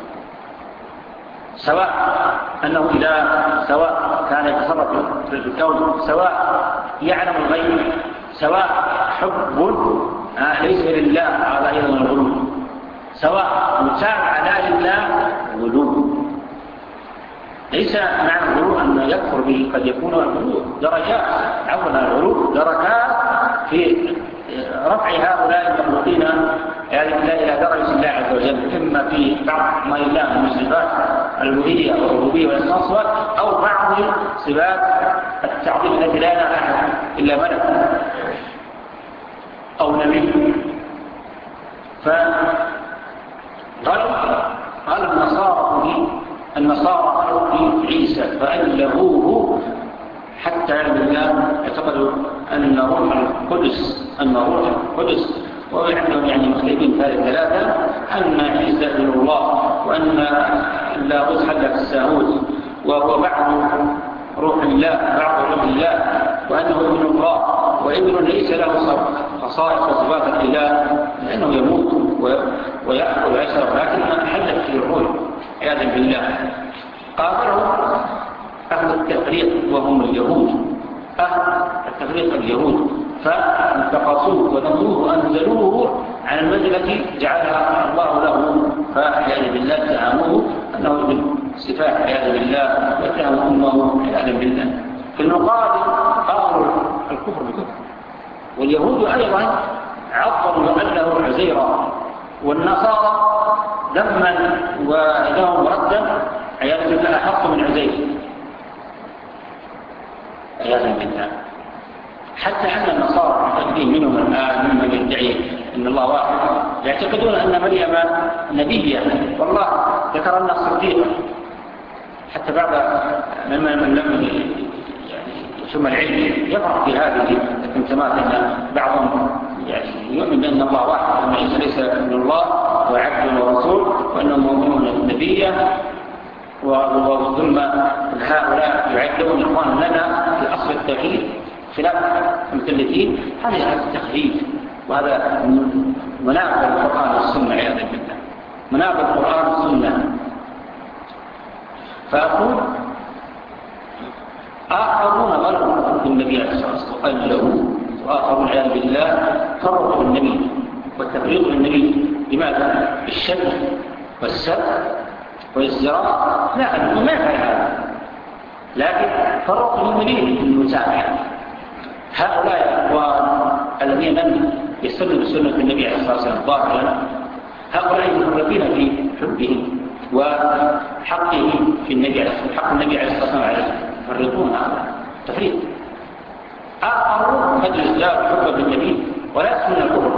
سواء أنه إذا سواء كان يتصرف في الكون، سواء يعلم الغيب، سواء حب ليس لله هذا أيضا الغلو، سواء متابعة لا لله غلو. ليس معنى الغلو أن يكفر به، قد يكون الغلو درجات، عفوا الغلو دركات في رفع هؤلاء المخلوقين يعني إلى درجة الله عز وجل، إما في بعض ما لله من صفات الألوهية والربوبية والإخلاص، أو بعض صفات التعظيم التي لا ينال أحد إلا ملك أو نبي. فقال قال النصارى به النصارى قالوا في عيسى فألهوه حتى بالله اعتقدوا أن روح القدس أن روح القدس وعندهم يعني مختلفين في ثلاثة أن عيسى ابن الله، وأن الله حل في الساهوت وهو بعض روح الله بعض روح الله، وأنه ابن الله وابن ليس له خصائص وصفات الإله لأنه يموت ويأكل ويشرب، لكن حلت في الروح عياذا بالله. قابلوا أهل التفريق وهم اليهود، أهل التفريق اليهود فانتقصوه ونظروه وأنزلوه عن المنزلة جعلها الله له، فعياذا بالله اتهموه أنه ابن صفات عياذا بالله، واتهموا أمه عياذا بالله. في المقابل قالوا الكفر بكفر، واليهود أيضا عظموا أنه عزيرا، والنصارى ذما ولهم ردا عياذا بالله أحق من عزير عياذا بالله. حتى أن النصارى المعتقدين منهم الآن ممن يدعي أن الله واحد يعتقدون أن مريم نبية، والله ذكر لنا الصديق حتى بعض من لم ثم العلم يفرح في هذه الانتماء، أن بعضهم يعني يؤمن بأن الله واحد، أن عيسى ليس ابن الله وعبد ورسول، وأنه مؤمن نبية، وثم هؤلاء يعدون إخوان لنا في أصل التوحيد خلاف المثلثين. هذا التخريج، وهذا مناقض القرآن والسنة عياذا بالله، مناقض القرآن والسنة. فأقول آخرون غلوا في النبي عليه الصلاة والسلام قلوا، وآخرون عياذ بالله فرقوا النبي والتفريق بالنبي. لماذا؟ بالشد والسب والازدراء؟ لا، أنه ما يفعل هذا، لكن فرقوا النبي بالمتابعة. هؤلاء الأخوان الذين لم يستنوا بسنة النبي عليه الصلاة والسلام ظاهرا، هؤلاء مفرطين في حبهم وحقه في النبي عليه الصلاة والسلام، حق النبي عليه الصلاة والسلام يفرطون هذا تفريط. آخرون قد يزداد حبا بالنبي ولا يسمون الكفر،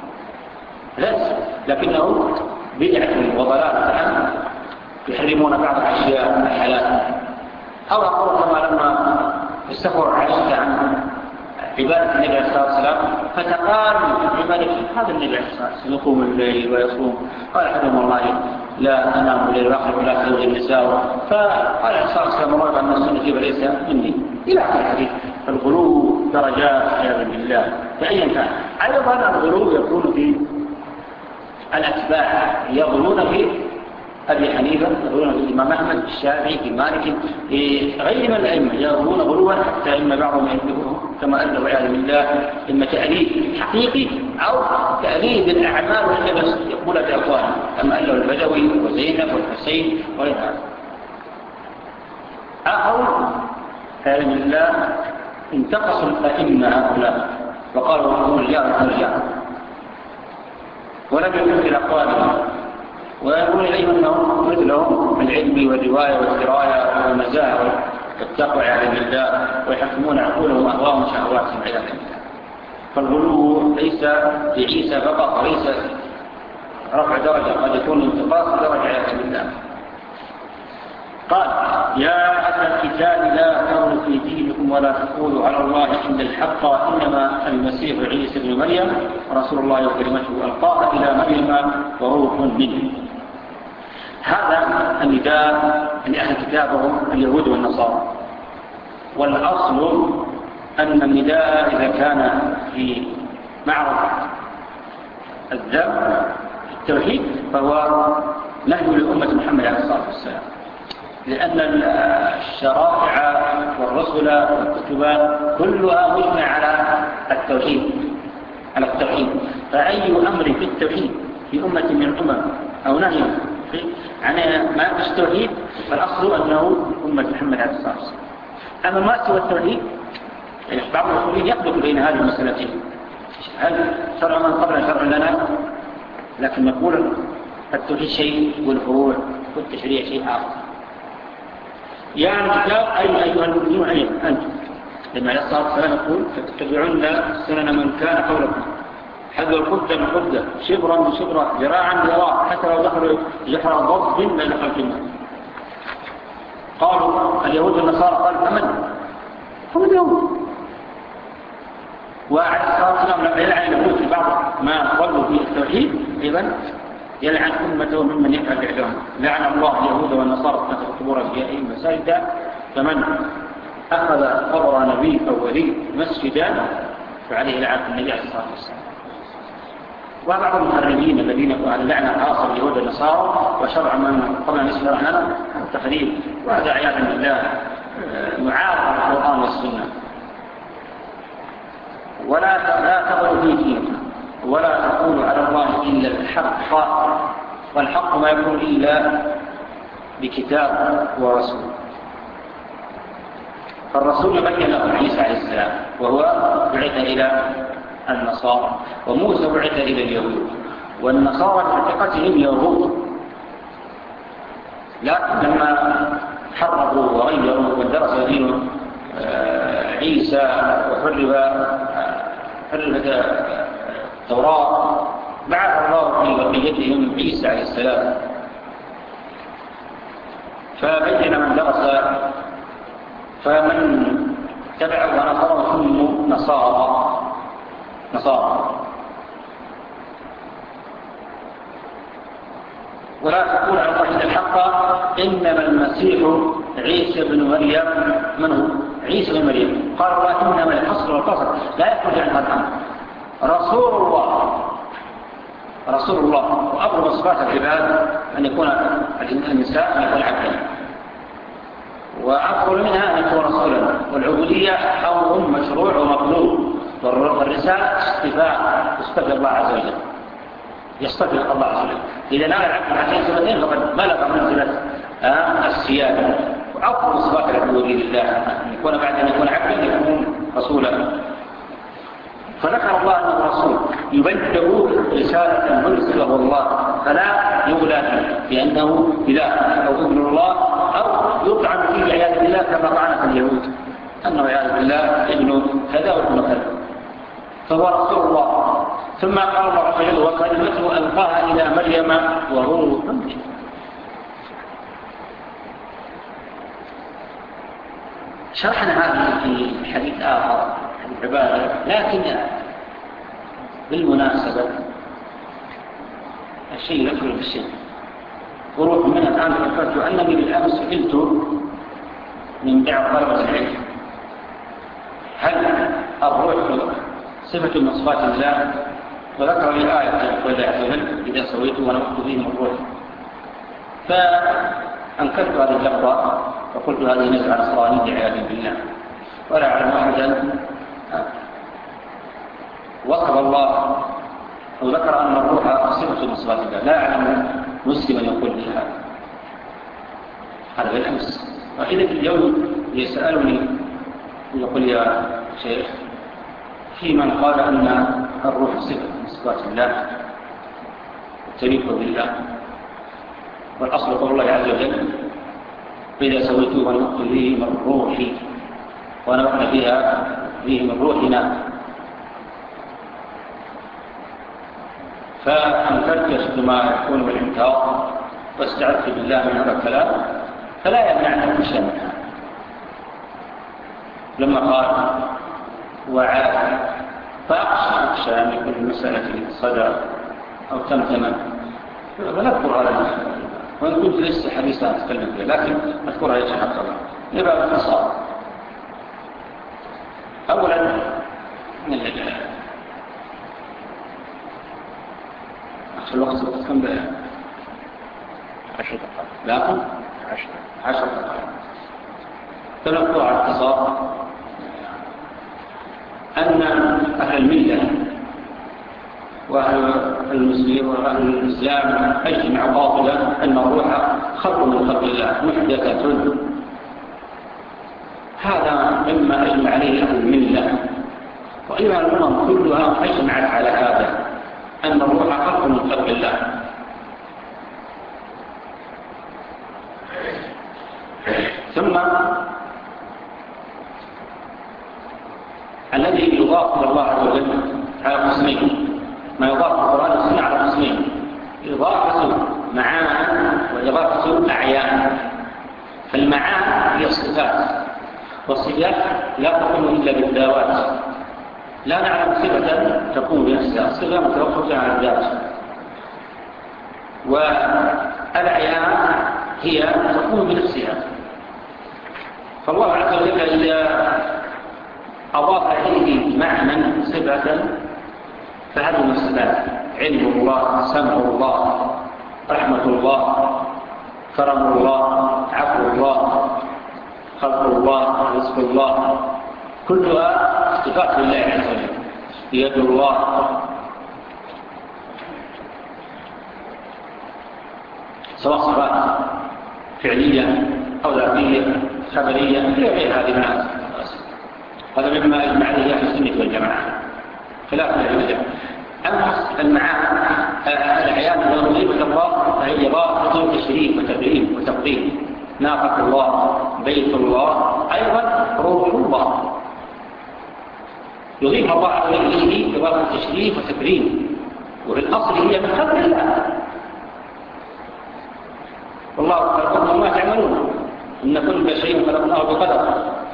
لكنه بدعة وضلالة عنه، يحرمون بعض الأشياء الحلال أو أقول كما لما استفر عائشة عن عبادة النبي عليه الصلاة والسلام فتقال عبادة هذا النبي عليه الصلاة والسلام يقوم الليل ويصوم. قال أحدهم والله لا أنام الليل وآخر ولا أخرج النساء. فقال عليه الصلاة والسلام مرة أن السنة ليس مني إلى آخر الحديث. فالغلو درجات عياذا بالله فأيا كان. أيضا الغلو يكون في الأتباع يغلون في أبي حنيفة، يغلون في الإمام أحمد، الشافعي، في مالك، في غير من الأئمة يغلون غلوا حتى إن بعضهم يألفهم كما ألف والعياذ بالله إما تأليف حقيقي أو تأليف الأعمال التي يقولها بأقوالهم كما ألف البدوي وزينب والحسين وغير هذا. آخر كلام الله انتقصوا الأئمة هؤلاء وقالوا هم رجال رجال ولم يكن في أقوالهم ويقول إليهم أنهم مثلهم العلم والرواية والدراية والمزاهر والتقوى على الله ويحكمون عقولهم وأهواءهم وشهواتهم عياذا بالله. فالغلو ليس بعيسى فقط وليس رفع درجة، قد يكون انتقاص درجة عياذا بالله. قال يا أهل الكتاب لا تغلوا في دينكم ولا تقولوا على الله إلا الحق إنما المسيح عيسى بن مريم رسول الله وكلمته ألقاها إلى مريم وروح منه. هذا النداء لأهل كتابهم اليهود والنصارى. والأصل أن النداء إذا كان في معرض الذم التوحيد فهو نهي لأمة محمد عليه الصلاة والسلام، لأن الشرائع والرسل والكتب كلها مجمع على التوحيد على التوحيد. فأي أمر في التوحيد في أمة من الأمم أو نهي عن ما في التوحيد فالأصل أنه أمة محمد عليه الصلاة والسلام. أما ما سوى التوحيد بعض الرسولين يخلط بين هذه المسألتين، هل شرع من قبل شرع لنا؟ لكن نقول التوحيد شيء والفروع والتشريع شيء آخر. يا الكتاب أي أيها المؤمنون أيها أنتم لما عليه الصلاة والسلام يقول فتتبعون سنن من كان قبلكم حذو القدة من قدة شبرا من شبرا ذراعا ذراع حتى لو دخلوا جحر ضب لا دخل في النار. قالوا اليهود والنصارى قالوا فمن هم اليهود. وعليه الصلاة والسلام لما يلعن اليهود في بعض ما ظلوا في التوحيد أيضا يلعن أمته ممن يفعل فعلهم. لعن الله اليهود والنصارى اتخذوا قبور أنبيائهم مساجدا فمن أخذ قبر نبي أو ولي مسجدا فعليه لعنة النبي عليه الصلاة والسلام. وبعض المحرمين الذين يقولون اللعنة خاصة باليهود والنصارى وشرع من قبل أن يشرع لنا التحريم، وهذا عياذا بالله معارض القرآن والسنة. ولا تغلوا في دينكم ولا تقولوا على الله إلا الحق، والحق ما يكون إلا بكتاب ورسول. فالرسول بين له عيسى عليه السلام وهو بعث إلى النصارى، وموسى بعث إلى اليهود، والنصارى بحقيقتهم يهود، لكن لما حرفوا وغيروا ودرس دين عيسى وحرف حرفت التوراة بعث الله في بقيتهم عيسى عليه السلام. فبين من درس فمن تبعه ونصره ثم نصارى نصارى. ولا تقول على الله الحق إنما المسيح عيسى بن مريم. من هو عيسى بن مريم؟ قال الله إنما الحصر والقصر لا يخرج عن هذا الأمر رسول الله رسول الله. وأقرب صفات العباد أن يكون الإنسان أن يكون عبدا، وأقرب منها أن يكون رسولا. والعبودية أمر مشروع ومطلوب، والرسالة استفاء استفى الله عز وجل يستفى الله عز وجل. إذا نال العبد هاتين صفتين فقد بلغ منزلة السيادة. وأقرب صفات العبودية لله أن يكون بعد أن يكون عبدا يكون رسولا. فذكر الله أنه رسول يبلغ رسالة مرسله الله فلا يغلى بأنه إله أو ابن الله أو يطعن فيه عياذ بالله كما طعنت اليهود أنه عياذ بالله ابن كذا وابن كذا. فهو رسول الله. ثم قال الله عز وجل وكلمته ألقاها إلى مريم وروح منه. شرحنا هذا في حديث آخر حديث عبادة، لكن بالمناسبة الشيء يذكر بالشيء. وروح من الآن ذكرت أنني بالأمس سئلت من دعوة طلبة العلم هل الروح صفة من صفات الله؟ وذكر لي آية يقول الله عز وجل إذا سويت ونفخت فيه من الروح. فأنكرت هذه اللفظة وقلت هذه نزعة نصرانية عياذا بالله، ولا أعلم أحدا وصف الله أو ذكر أن الروح صفة من صفات الله. لا أعلم مسلما يقول لي هذا. هذا بالأمس. وإذا اليوم يسألني يقول يا شيخ في من قال أن الروح صفة من صفات الله تليق بالله، والأصل قول الله عز وجل فإذا سويته ونفخت فيه من روحي ونفخنا فيها فيه من روحنا. فأنكرت ما يكون بالإنكار واستعذت بالله من هذا الكلام، فلا يمنع أن أخشى لما قال وعاد فأخشى أخشى أن يكون المسألة صدى أو تمتما، فنذكر هذا المسألة وإن كنت لسه حديثا أتكلم فيها، لكن أذكرها يا شيخ عبد الله يبقى باختصار. أولا من أخشى الوقت كم بقى؟ عشر دقائق. لا عشر عشر دقائق. فنذكر على اختصار أن أهل الملة وأهل المسلمين وأهل الإسلام أجمع باطلا أن الروح خلق من خلق الله محدثة. هذا مما أجمع عليه أهل الملة، وأيضا الأمم كلها أجمعت على هذا أن الروح خلق من خلق الله. ثم الذي يضاف إلى الله عز وجل على قسمين، ما يضاف في القرآن والسنة على قسمين: إضافة معاني وإضافة أعيان. فالمعاني هي الصفات، والصفات لا تكون إلا بالذوات، لا نعلم صفة تكون بنفسها، الصفة متوقفة على الذات. والأعيان هي تكون بنفسها. فالله عز وجل إذا أضاف إليه معنى صفة فهذه من الصفات: علم الله، سمع الله، رحمة الله، كرم الله، عفو الله، خلق الله، رزق الله، كلها صفات لله عز وجل. يد الله، سواء صفات فعلية أو ذاتية خبرية غير هذه الناس. هذا مما يجمع عليه أهل السنة والجماعة خلاف البدع. أما المعاني الأعيان ونظيفة الله فهي ضابطة تشريف وتكريم وتقديم. ناقة الله، بيت الله، أيضا روح الله، يضيف الله إليه إضافة تشريف وتكريم، وفي الأصل هي من خلق الله. والله خلقكم ما تعملون، إن كل شيء خلقناه بقدر.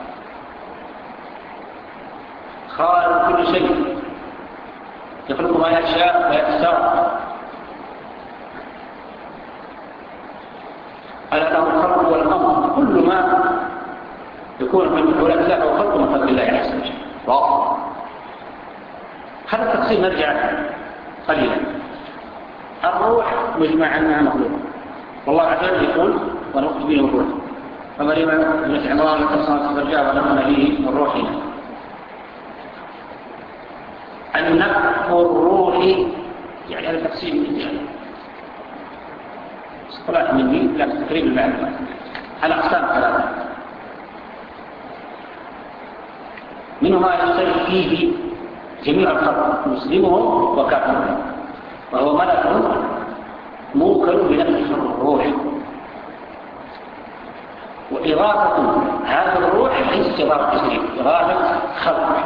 خالق كل شيء، يخلق ما يشاء ويختار. ألا له الخلق والأمر، كل ما يكون من مفعولات الله هو خلق من خلق الله عز وجل. واضح؟ هذا التقسيم نرجع قليلا. الروح مجمع أنها مخلوقة، والله عز وجل يقول ونفخ فيه من الروح. فمريم بنت عمران لقد صنعت فرجها ونفخنا فيه من روحنا. النفخ الروح يعني هذا تقسيم يعني اصطلاح مني لكن تقريب المعلومات على أقسام ثلاثة. منه ما يشترك فيه جميع الخلق مسلمهم وكافرهم، وهو ملك موكل بنفخ الروح. وإرادة هذا الروح ليست إرادة تشريف، إرادة خلق.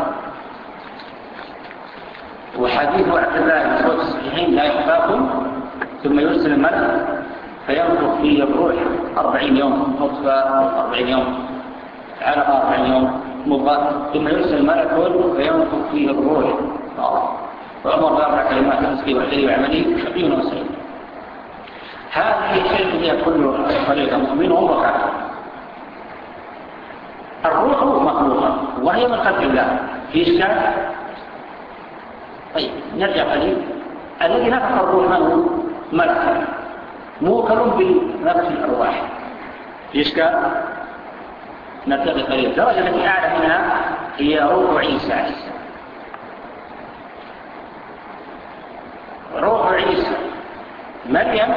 وحديث عبد الله بن مسعود الصحيحين لا يخفاكم ثم يرسل الملك فينفخ فيه الروح أربعين يوم، نطفة أربعين يوم، على أربعين يوم مضغة ثم يرسل ملك فينفخ فيه الروح وأمر بأربع كلمات تسقي وحدي وعملي شقي وسعيد. هذه شيء فيها كل طريقة مؤمن وكافر. الروح مخلوقة وهي من خلق الله في إشكال. طيب نرجع قليل. الذي نفخ الروح من هو؟ ملك موكل بنفخ الأرواح في إشكال. نرجع قليل. الدرجة التي أعلى منها هي روح عيسى. روح عيسى مريم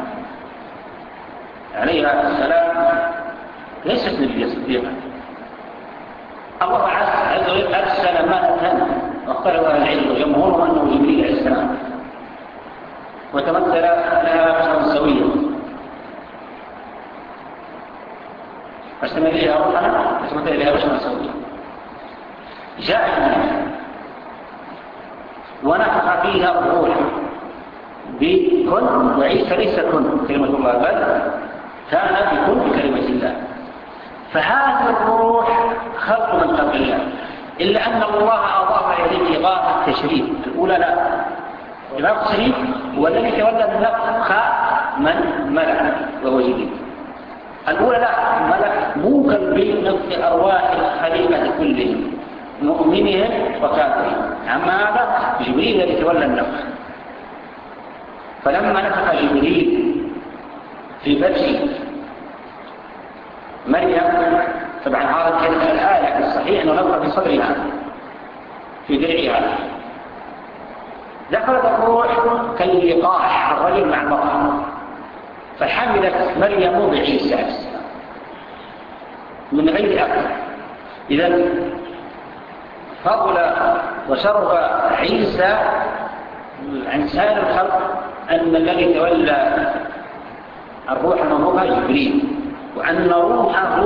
عليها السلام ليست نبية صديقة. الله عز وجل أرسل ملكا واختلف أهل العلم وجمهورهم أنه جبريل عليه السلام وتمثل لها بشرا سويا فاستمر إليها روحنا فتمثل إليها بشرا سويا. جاء الملك ونفخ فيها الروح بكن وعيسى ليس كن كلمة الله بل كان بكن بكلمة الله. فهذا الروح خلق من خلق الله إلا أن الله أضاف إليه إضافة التشريف. الأولى لا إضافة التشريف والذي تولى النفخ من ملك وهو جبريل. الأولى لا ملك موكل بنفخ أرواح الخليقة كلهم مؤمنهم وكافرهم. أما هذا جبريل الذي تولى النفخ. فلما نفخ جبريل في فرج مريم طبعا هذا كانت الآية الصحيح أنه نفخ في صدرها في درعها دخلت الروح كاللقاح الرجل مع المرأة فحملت مريم بعيسى من غير أكل. إذن فضل وشرف عيسى عن سائر الخلق أن الذي تولى الروح الموهوبة جبريل وأن روحه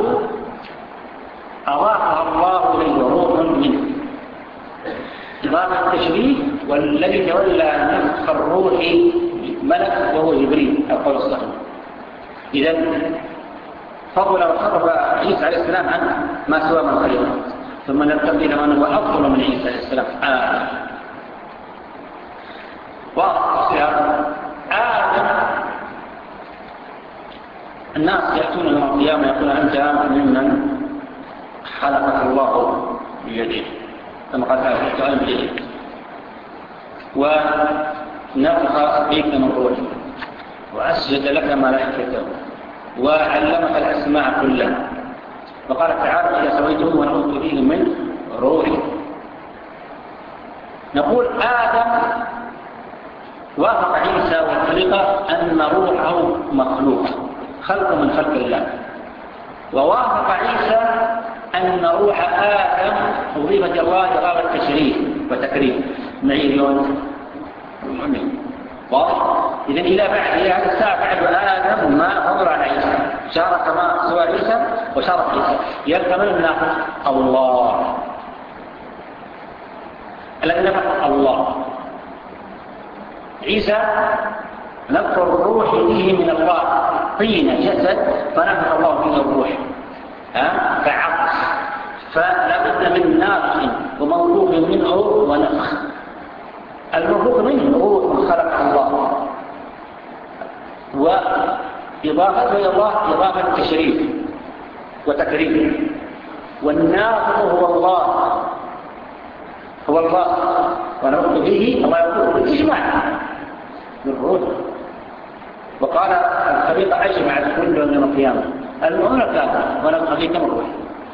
أضافها الله إليه روح منه إضافة التشريف. والذي تولى نفخ الروح ملك وهو جبريل القول الصحيح. إذن فضل وشرف عيسى عليه السلام عن ما سوى من خلقه. ثم نرتقي إلى من هو أفضل من عيسى عليه السلام آدم. وأصلها آدم الناس يأتون يوم القيامة يقول أنت ممن خلقك الله بيده كما قال هذا السؤال بيده ونفخ فيك من روحه وأسجد لك ملائكته وعلمك الأسماء كلها وقال تعالى إذا سويته ونفخت فيه من روحي. نقول آدم وافق عيسى والخليقة أن روحه مخلوق خلق من خلق الله. ووافق عيسى أن روح آدم أضيفت الله إضافة التشريف وتكريم معيريون المؤمن. واضح؟ إذن إلى بعد إلى هذا الساعة بعد آدم ما فضل على عيسى شارك ما سوى عيسى وشارك عيسى يلتملنا الله الذي نفخ الله عيسى نفخ الروح فيه من الله طين جسد فنفخ الله فيه الروح فعطس فلا بد من نافخ ومنفوخ منه ونفخ. المنفوخ منه روح خلق الله وإضافته إلى الله إضافة تشريف وتكريم. والنافخ هو الله هو الله ونفخ فيه الله يقول بالإجماع بالروح. وقال الخليقة أجمعت كل يوم القيامة المؤمن كافر ونفخ فيه كم الروح.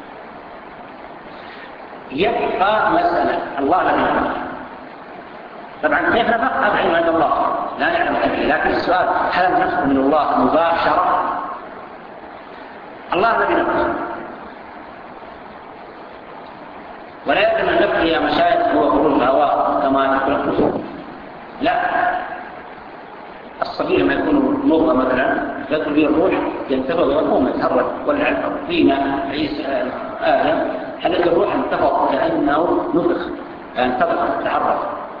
يبقى مسألة الله لا يعلم طبعا كيف نفخ هذا علم عند الله لا نعلم كيف. لكن السؤال هل النفخ من الله مباشرة؟ الله الذي نفخ ولا يلزم أن نفخ يا مشايخ هو خروج الهواء كما تقول. لا الصغير لما يكون مضغة مثلا يدخل فيه الروح ينتفض ويقوم يتحرك والعلم فينا عيسى آدم حدث الروح انتفض كأنه نفخ انتفض تحرك.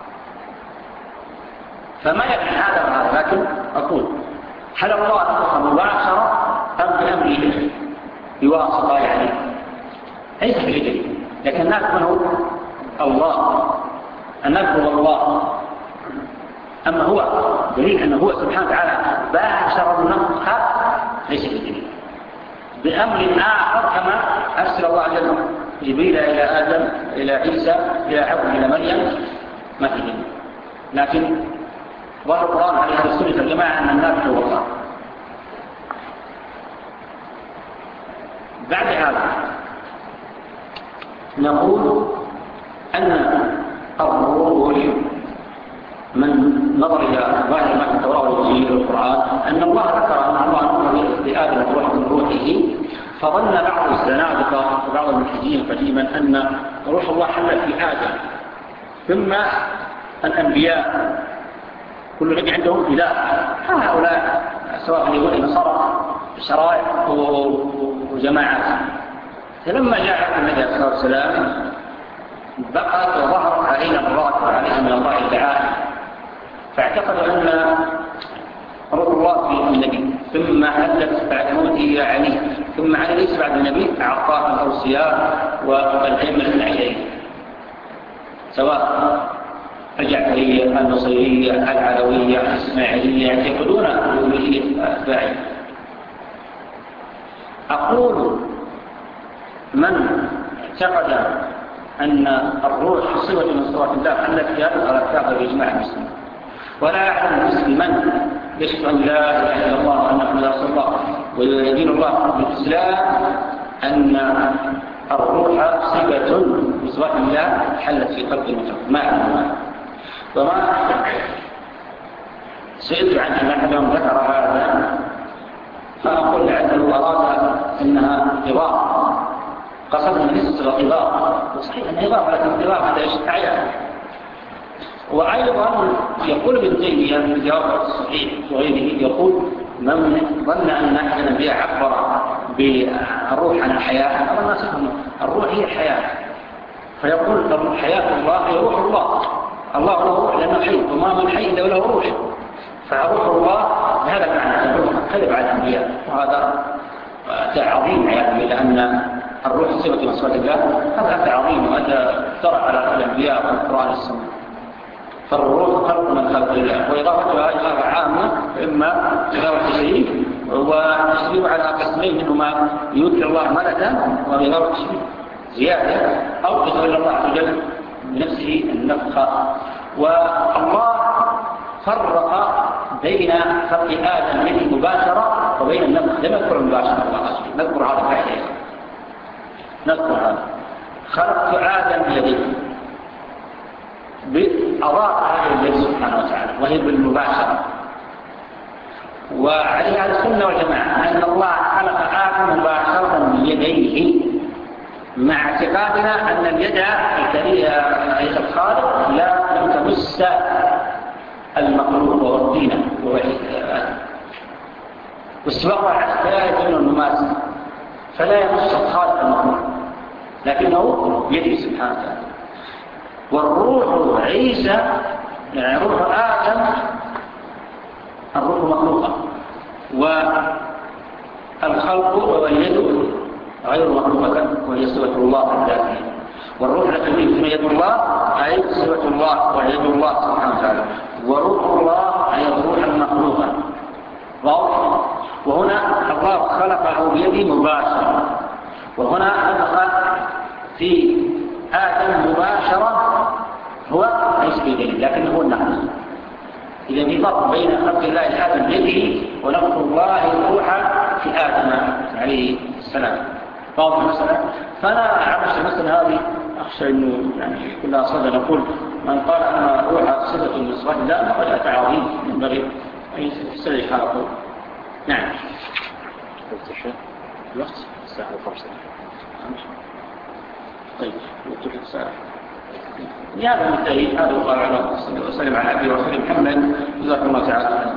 فما يكفي هذا وهذا. لكن أقول هل الله نفخ مباشرة أم بأمره بواسطة يعني ليس في دليل، لكن النفخ من هو الله، النفخ هو الله. أما هو دليل أنه هو سبحانه وتعالى باشر النفخ ليس في دليل. بأمر آخر كما أرسل الله عز وجل جبريل إلى آدم إلى عيسى إلى عبد إلى مريم ما في دليل. لكن ظهر القرآن عليه السنة الجماعة أن النفخ هو الله. بعد هذا نقول أن الروح من نظر إلى ظاهر ما في التوراة والإنجيل والقرآن أن الله ذكر أن الله نظر لآدم الروح من روحه، فظن بعض الزنادقة وبعض الملحدين قديما أن روح الله حل في آدم، ثم الأنبياء كل نبي عندهم إله، هؤلاء سواء اليهود النصارى شرائع وجماعات. فلما جاء النبي صلى الله عليه وسلم بقت وظهرت علينا الرات وعليها من الله تعالى، فاعتقدوا أن روح الله في النبي، ثم حدث بعد موته علي، ثم علي ليس بعد النبي أعطاه الأوصياء والأئمة العليين سواء الجعفرية النصيرية العلوية الإسماعيلية يعتقدون بألوهية أتباعه. أقول من اعتقد أن الروح صفة من صفات الله حلت في هذا على الكافر بإجماع المسلمين، ولا يعلم مسلما يشهد أن لا إله إلا الله وأن محمدا رسول الله ويدين الله بالإسلام أن الروح صفة من صفات الله حلت في قلب المتوفى. ما أعلم وما سئلت عن أن أحدهم ذكر هذا فأقول لعله أراد أنها إضافة، قصد من نسبة الإضافة، وصحيح أنها إضافة لكن الإضافة هذا يشتع عيان. وأيضا يقول ابن تيمية في الجواب الصحيح وغيره يقول من ظن أن أحد الأنبياء عبر بالروح عن الحياة، أو الناس الروح هي الحياة، فيقول حياة الله هي روح الله، الله له روح لأنه حي، وما من حي إلا له روح، فروح الله بهذا المعنى كذب على الأنبياء، وهذا عظيم يعني، لأن الروح صفة من صفات الله، هذا عظيم وهذا ترى على الأنبياء والقرآن السنة. فالروح خلق من خلق الله، وإضافتها إضافة عامة، إما إضافة تشريف وتشريف على قسمين منهما يذكر الله ملكا وإضافة تشريف زيادة، أو يذكر الله عز وجل بنفسه النفخ. والله فرق بين خلق آدم منه مباشرة وبين النفخ. لم يذكر المباشرة الله عز وجل، نذكر هذا الحديث، نذكر هذا خلق آدم بيده بأضاء هذا الجل سبحانه وتعالى وهي بالمباشرة. وعليها السنة والجماعة أن الله خلق آدم مباشرة بيديه، مع اعتقادنا أن اليد الكريمة الخالق لا تمس المخلوق والدين والسباق والعكس فلا يكون المماسك، فلا يمس الخالق المخلوق لكنه بيده سبحانه وتعالى. والروح عيسى يعني روح آدم الروح مخلوقة، والخلق واليد غير مخلوقة وهي صفة الله الذاتية. والروح التي فيها يد الله أي صفة الله ويد الله سبحانه وتعالى، وروح الله أي الروح المخلوقة. وهنا الله خلقه بيده مباشرة، وهنا نفخ في آدم مباشرة هو ليس بيده لكنه هو النفخ. إذا في فرق بين خلق الله آدم بيده ونفخ الله الروح في آدم عليه السلام. واضح المسألة؟ فأنا عبش المسألة هذه أخشى أنه يعني كلها صدى نقول من قال أن روح صفة من صفات الله فقد أتى عظيم ينبغي أن يستريح هذا القول. نعم. قلت الشيء الوقت الساعة وخمسة. طيب وقت الساعة لهذا المنتهي. هذا وقال على وسلم على عبده ورسوله محمد جزاكم الله تعالى.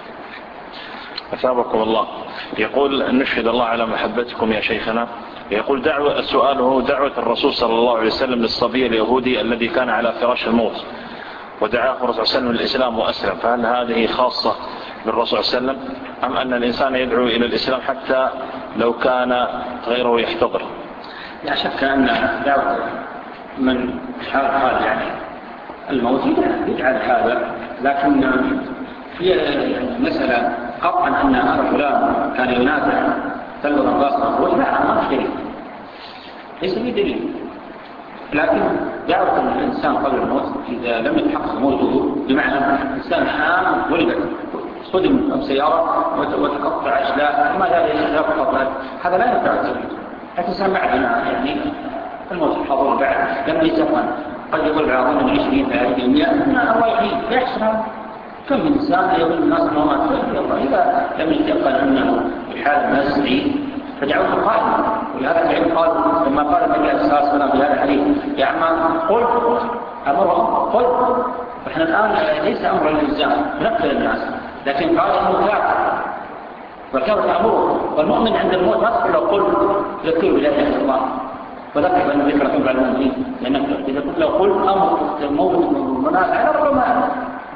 أثابكم الله. يقول نشهد الله على محبتكم يا شيخنا. يقول دعوة السؤال هو دعوة الرسول صلى الله عليه وسلم للصبي اليهودي الذي كان على فراش الموت ودعاه الرسول صلى الله عليه وسلم للإسلام وأسلم، فهل هذه خاصة بالرسول صلى الله عليه وسلم أم أن الإنسان يدعو إلى الإسلام حتى لو كان غيره يحتضر؟ لا شك أن دعوة من حال حال يعني الموت يجعل هذا، لكن في مسألة قطعا أن هذا فلان كان ينافع تلبس الباصر ولا ما في دليل، ليس في دليل. لكن دعوة الإنسان قبل الموت إذا لم يتحقق موته، بمعنى إنسان حام ولد صدم بسيارة وتقطع أشلاء وما لا يتقطع، هذا لا ينفع التوحيد. الإنسان بعدنا يعني الموت الحاضر بعد لم يتقن، قد يقول بعضهم من عشرين ثلاثين مئة ما الله يحيي لا يحصل. كم من إنسان يقول الناس أنه ما تفعل الله إذا لم يتقن أنه بحال الناس سعيد فدعوته قائمة. ولهذا العلم قال لما قال النبي عليه الصلاة والسلام في هذا الحديث يا عم قل أمرهم قل، فإحنا الآن ليس أمر الإلزام نقتل الناس، لكن قال إنه كافر وكافر أمره. والمؤمن عند الموت ما تقول له قل ذكر بلا إله إلا الله وذكر بأن ذكر تنفع المؤمنين، لأنك إذا قلت له قل أمر موت المنال على ربما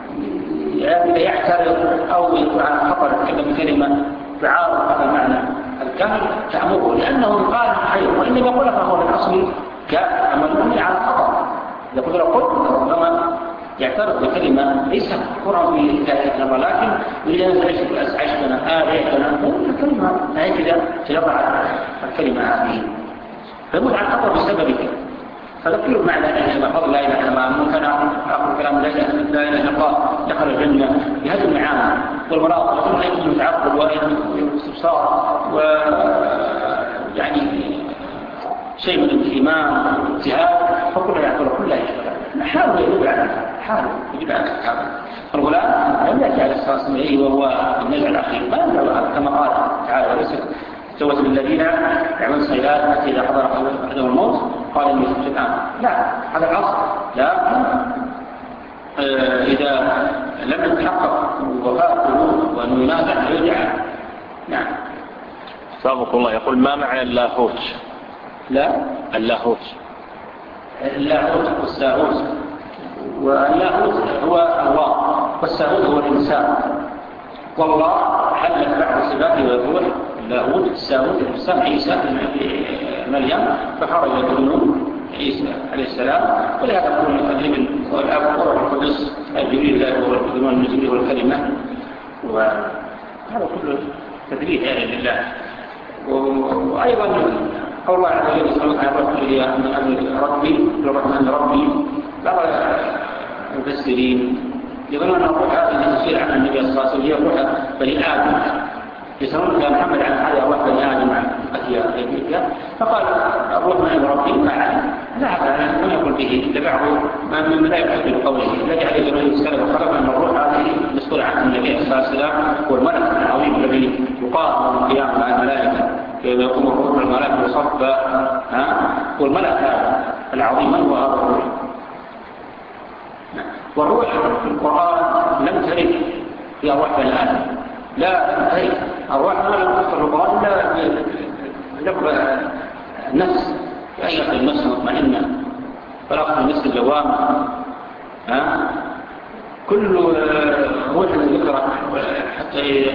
يعترض أو يطلع خطر يتكلم كلمة تعارض هذا المعنى الكامل تأمره، لأنه قال حي وإنما يقول فهو من أصل كأمر المؤمن على الخطر. إذا قلت له قل ربما يعترض بكلمة ليس قرآن في ذلك، ولكن إذا نزل عشتنا آلهتنا الكلمة لا كذا سيضع الكلمة هذه فيموت على الخطر بسببك. فذكروا معنى أن فضل لا إله إلا الله ممكن آخر كلام لا إله إلا الله دخل الجنة بهذه المعاني والمراقبة ثم يكون متعقل واستبصار ويعني شيء من الإيمان والاجتهاد، فكل يعتبر كلها يشتغل. حاول يجب على حاول يجب على الحاول. الغلام لم يأتي على الصلاة والسلام وهو النزع الأخير ما ينبغي كما قال تعالى وليس سوة الذين يعملون السيئات حتى إذا حضر أحدهم الموت قال إني تبت الآن. لا هذا الأصل. لا آه إذا لم يتحقق وفاته وأنه ينازع يرجع. نعم. سابق الله يقول ما معنى اللاهوت؟ لا اللاهوت اللاهوت والساهوت، واللاهوت هو الله والساهوت هو الإنسان، والله حلت بعض صفاته ويقول اللاهوت الساهوت الإنسان عيسى مريم فخرج منه عيسى عليه السلام. ولهذا يقول تقريبا والآب والروح القدس جبريل هو النزول والكلمة، وهذا كله تدريب لله. وأيضا قول الله عز وجل صلى الله عليه وسلم ربي الرحمن ربي بعض المفسرين يقولون أن الروح هذه تصير عن النبي صلى الله عليه وسلم هي روح بني آدم، يسألون كان محمد عن هذا روح بني آدم عن أتيا، فقال الروح من ربي ما علم لا هذا لم يقل به لبعضه من لا يقصد بقوله الذي عليه الرجل السلام وخلق أن الروح هذه مسؤول عنه النبي صلى الله عليه وسلم والملك العظيم الذي يقام من القيام مع الملائكة كما يقوم الروح الملائكة صفا والملك هذا العظيم من هو هذا الروح. والروح في القرآن لم ترد في أرواح بني آدم، لا ترد أرواح ما لم تذكر في القرآن إلا لقب النفس كأنك النفس مطمئنة فلقب النفس اللوامة. كل روح ذكرت حتى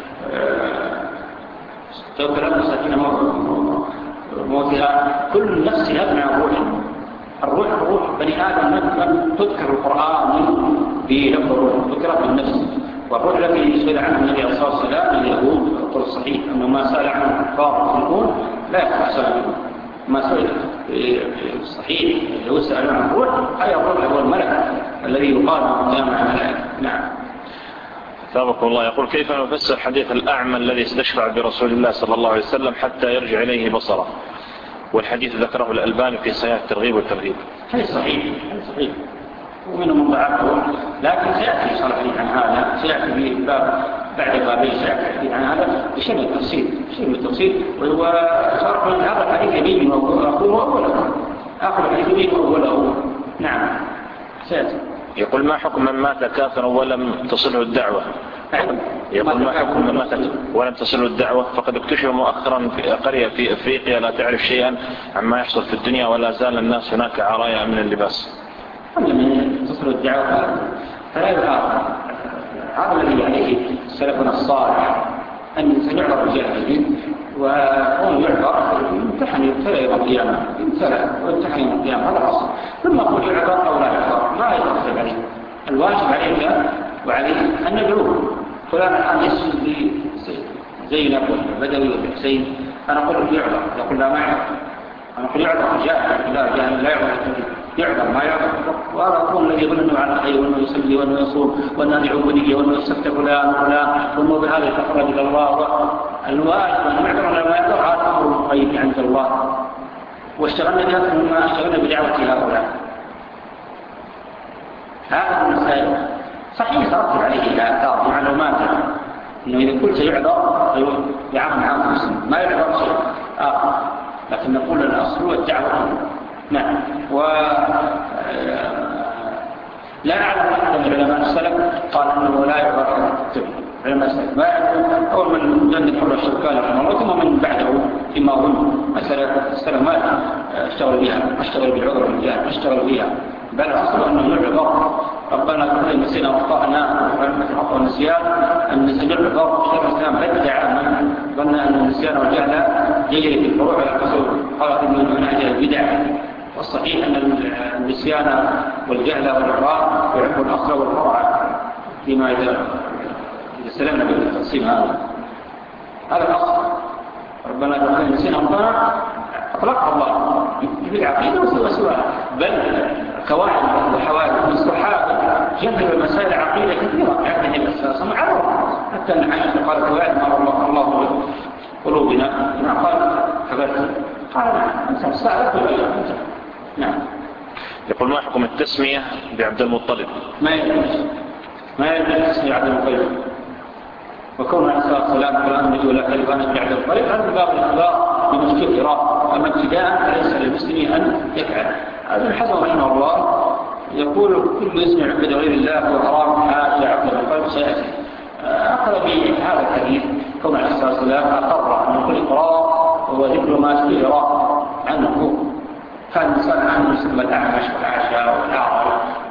توكل أن سكينة موتها كل نفس يبنى الروح. الروح الروح بني آدم لم تذكر القرآن بلفظ الروح، ذكرت بالنفس. والروح الذي سئل عنه النبي صلى الله عليه وسلم اليهود القول الصحيح أنه ما سأل عنه الكفار في الكون لا يخفى سأله ما سئل في الصحيح اليهود سألوا عن الروح أي الروح هو الملك الذي يقال جامع الملائكة. نعم. سابق الله يقول كيف نفسر حديث الأعمى الذي استشفع برسول الله صلى الله عليه وسلم حتى يرجع إليه بصره، والحديث ذكره الألباني في صحيح الترغيب والترهيب؟ هذا صحيح هذا صحيح ومنه من ضعفه، لكن سيأتي صلى الله عن هذا سيأتي في باب بعد بابين سيأتي عن هذا بشيء من التفصيل شيء من التفصيل. وهو صار من هذا الحديث يمين وأخوه أوله آخر الحديث يمين وأوله. نعم سيأتي. يقول ما حكم من مات كافرا ولم تصله الدعوة؟ يقول ما حكم من مات ولم تصله الدعوة؟ فقد اكتشف مؤخرا في قرية في أفريقيا لا تعرف شيئا عما يحصل في الدنيا ولا زال الناس هناك عرايا من اللباس. من تصل الدعوة فلا يغار. هذا الذي عليه سلفنا الصالح أن سمع الرجال وهو يعبر يمتحن يبتلى يوم القيامة يبتلى ويمتحن يوم القيامة هذا أصل ثم أقول يعبر أو لا يعبر ما يترتب عليه الواجب علينا وعليه أن ندعوه فلان الآن يسجد لي زينب والبدوي والحسين أنا أقول يعبر يقول لا ما يعبر أنا أقول يعبر جاهل لا جاهل لا يعبر يعبر ما يعبر وهذا أقول الذي يظن أنه على الخير وأنه يصلي وأنه يصوم وأنه يعبدني وأنه يستفتح فلان وفلان وأنه بهذا يتقرب إلى الله الواجب أن يعبر ولا ما يعبر هذا أمر غيب عند الله واشتغلنا بها ثم اشتغلنا بدعوة هؤلاء هذا المسائل صحيح ترتب عليه آثار معلومات إنه إذا قلت يعبر يعمل عام مسلم ما يعبر شيء آخر لكن نقول الأصل والدعوة نعم و لا أعلم أحد من علماء السلف قال أنه لا يعبر علماء السلف ما يعلم أول من جند حول الشركان رحمه الله ثم من بعده فيما هم مسألة السلف ما اشتغل بها ما اشتغل بالعذر والجهل ما اشتغل بها بل أصل أنه يعبر ربنا كل نسينا واخطأنا وعلمة الحق والنسيان أن يعبر شيخ الإسلام بدع من ظن أن النسيان والجهل يجري في الفروع والقصور قال ابن منهج البدع والصحيح أن النسيان والجهل والعبار يعب الأصل والفرع فيما إذا استلمنا بالتقسيم هذا هذا الأصل ربنا كل نسينا واخطأنا أطلقها الله في العقيدة وسواء بل قواعد وحوادث الصحابة جنب المسائل عقيدة كثيرة عند النبي صلى الله عليه وسلم عبر حتى أن عائشة قالت قواعد ما الله الله قلوبنا ما قال حبت قال نعم أنت سألت ولا أنت نعم. يقول ما حكم التسمية بعبد المطلب؟ ما يجوز ما يجوز التسمية بعبد المطلب وكون عليه الصلاة والسلام قال أمني ولا كلبان بعبد المطلب هذا باب الإخبار بمشكلة أما ابتداء فليس للمسلم أن يفعل ابن حزم رحمه الله يقول كل اسم عبد غير الله هو حرام حاجة عبد المطلب سيأتي أخذ بهذا الحديث كون عليه الصلاة والسلام أقر أن كل إقرار هو ذكر ما اشتهر عنه كان الإنسان عنه يسمى الأعمش والعشاء والأعرج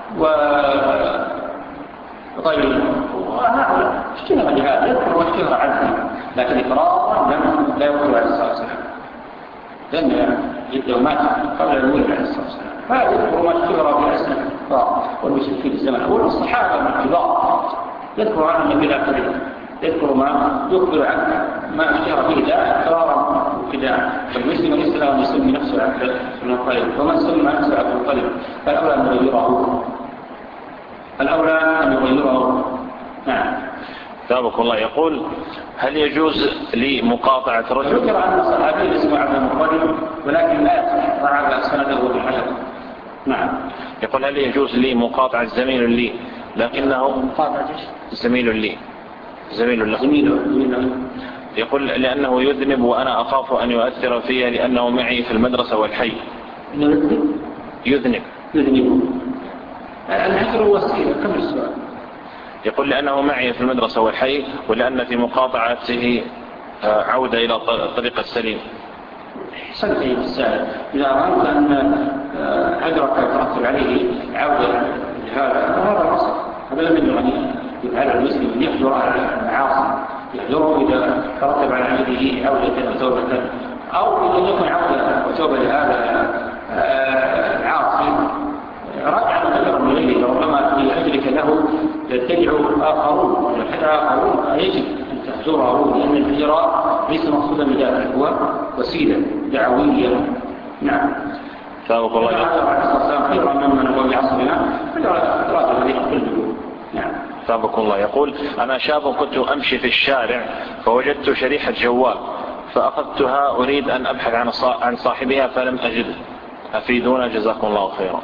وطيب وهؤلاء اشتهر لهذا يذكر واشتهر عنه لكن إقرار لم لا يقول عليه الصلاة والسلام لأن جده مات قبل الولد عليه الصلاة والسلام هذا يذكر ما اشتهر بأسنة الكفار والمشركين في الزمن الأول الصحابة من الكبار يذكر عنه النبي لا كذب يذكر ما يخبر عنه ما اشتهر به لا إقرارا وكذا فالمسلم ليس له أن يسمي نفسه عبد المطلب ومن سمى نفسه عبد المطلب فالأولى أن يغيره الأولى أن يغيره نعم. ثابك الله يقول هل يجوز لي مقاطعة رجل؟ ذكر عن الصحابي اسمه عبد المطلب ولكن لا يصح ضعف سنده بالحجر. نعم. يقول هل يجوز لي مقاطعة زميل لي لكنه مقاطعة زميل لي زميل له زميل يقول لأنه يذنب وأنا أخاف أن يؤثر فيها لأنه معي في المدرسة والحي. يذنب يذنب يذنب الحجر وسيلة. كم السؤال؟ يقول لأنه معي في المدرسة والحي ولأن في مقاطعته عودة إلى الطريق السليم. حسنت أيها السائل إذا أردت أن حجرك يترتب عليه عودة لهذا فهذا الأصل هذا لم يغني يفعل المسلم يحجر على المعاصي يحجره إذا ترتب على عمله عودة وتوبة أو إذا يكون عودة وتوبة لهذا العاصي راجع غير من غيره ربما في أجلك له يتبع آخرون حتى آخرون يجب أن تحجره لأن الحجراء ليس مقصودا بذلك هو وسيلة دعوية. نعم. ثابت الله يقول خيرا ممن هو بعصرنا راجع هذه كله. نعم. ثابت الله يقول أنا شاب كنت أمشي في الشارع فوجدت شريحة جوال فأخذتها أريد أن أبحث عن صاحبها فلم أجده أفيدونا جزاكم الله خيرا.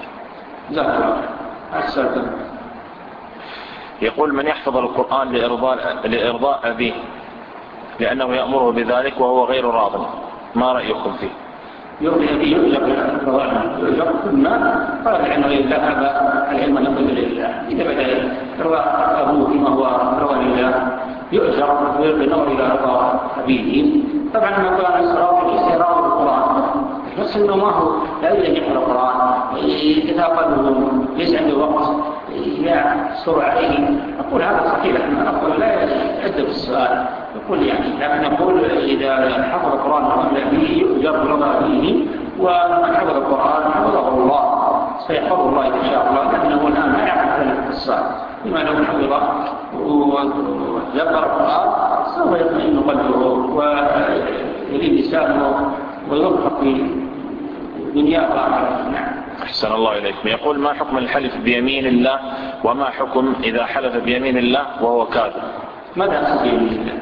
يقول من يحفظ القرآن لإرضاء, لإرضاء أبيه لأنه يأمره بذلك وهو غير راض ما رأيكم فيه؟ يرضي أبيه يؤجر يؤجر ثم قال لأنه لا هذا العلم نقل لله إذا بدأ إرضاء أبوه فيما هو روى لله يؤجر بنظر إلى إرضاء أبيه. طبعا ما كان إسراف الاستهراء بالقرآن بس إنه ما هو لا يريد يحفظ القرآن يتثاقله ليس عنده وقت يسر عليه. أقول هذا صحيح لكن أقول لا يؤدى يختلف السؤال يقول يعني، لكن نقول إذا حفظ القرآن وأملأ به يجاب رضا به، ومن حفظ القرآن حفظه الله سيحفظه الله إن شاء الله، لأنه الآن لا يعرف ذلك السؤال. بما لو حفظ وذكر القرآن سوف يطمئن قلبه ويلين لسانه ويوفق في دنياه وآخرته. نعم. أحسن الله إليكم. يقول: ما حكم الحلف بيمين الله، وما حكم إذا حلف بيمين الله وهو كاذب؟ ماذا أقصد بيمين الله؟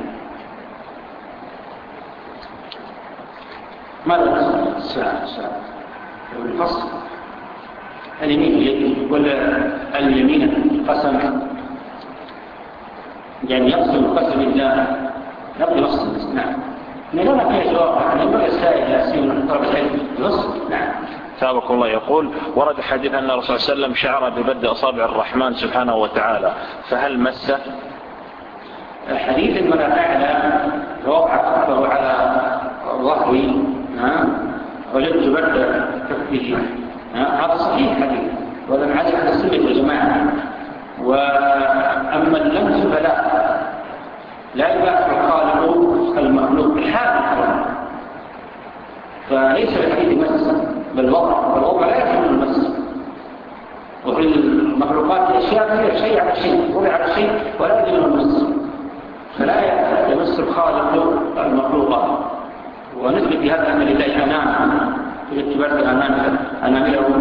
ماذا أقصد؟ السؤال السؤال الفصل اليمين اليد ولا اليمين قسم، يعني يقسم قسم الله نقضي نص. نعم. نقول فيها جواب، نقول السائل ياسين من طرف العلم نص. نعم. ثابكم الله. يقول: ورد حديث أن الرسول صلى الله عليه وسلم شعر ببدء أصابع الرحمن سبحانه وتعالى، فهل مسه؟ حديث المنافعنا ووضع كفه على ظهري وجدت بدء كفه، هذا صحيح حديث، وهذا من عدد السنة والجماعة. وأما اللمس فلا لا يباح الخالق المخلوق بالحال الحرام، فليس الحديث مس بل وضع، والوضع لا يكون المس. وفي المخلوقات أشياء فيها شيء على شيء، وضع على شيء ولا يجب المس، فلا يمس الخالق المخلوق. ونثبت بهذا أن لله أنام في اتباع الأنام أنامله،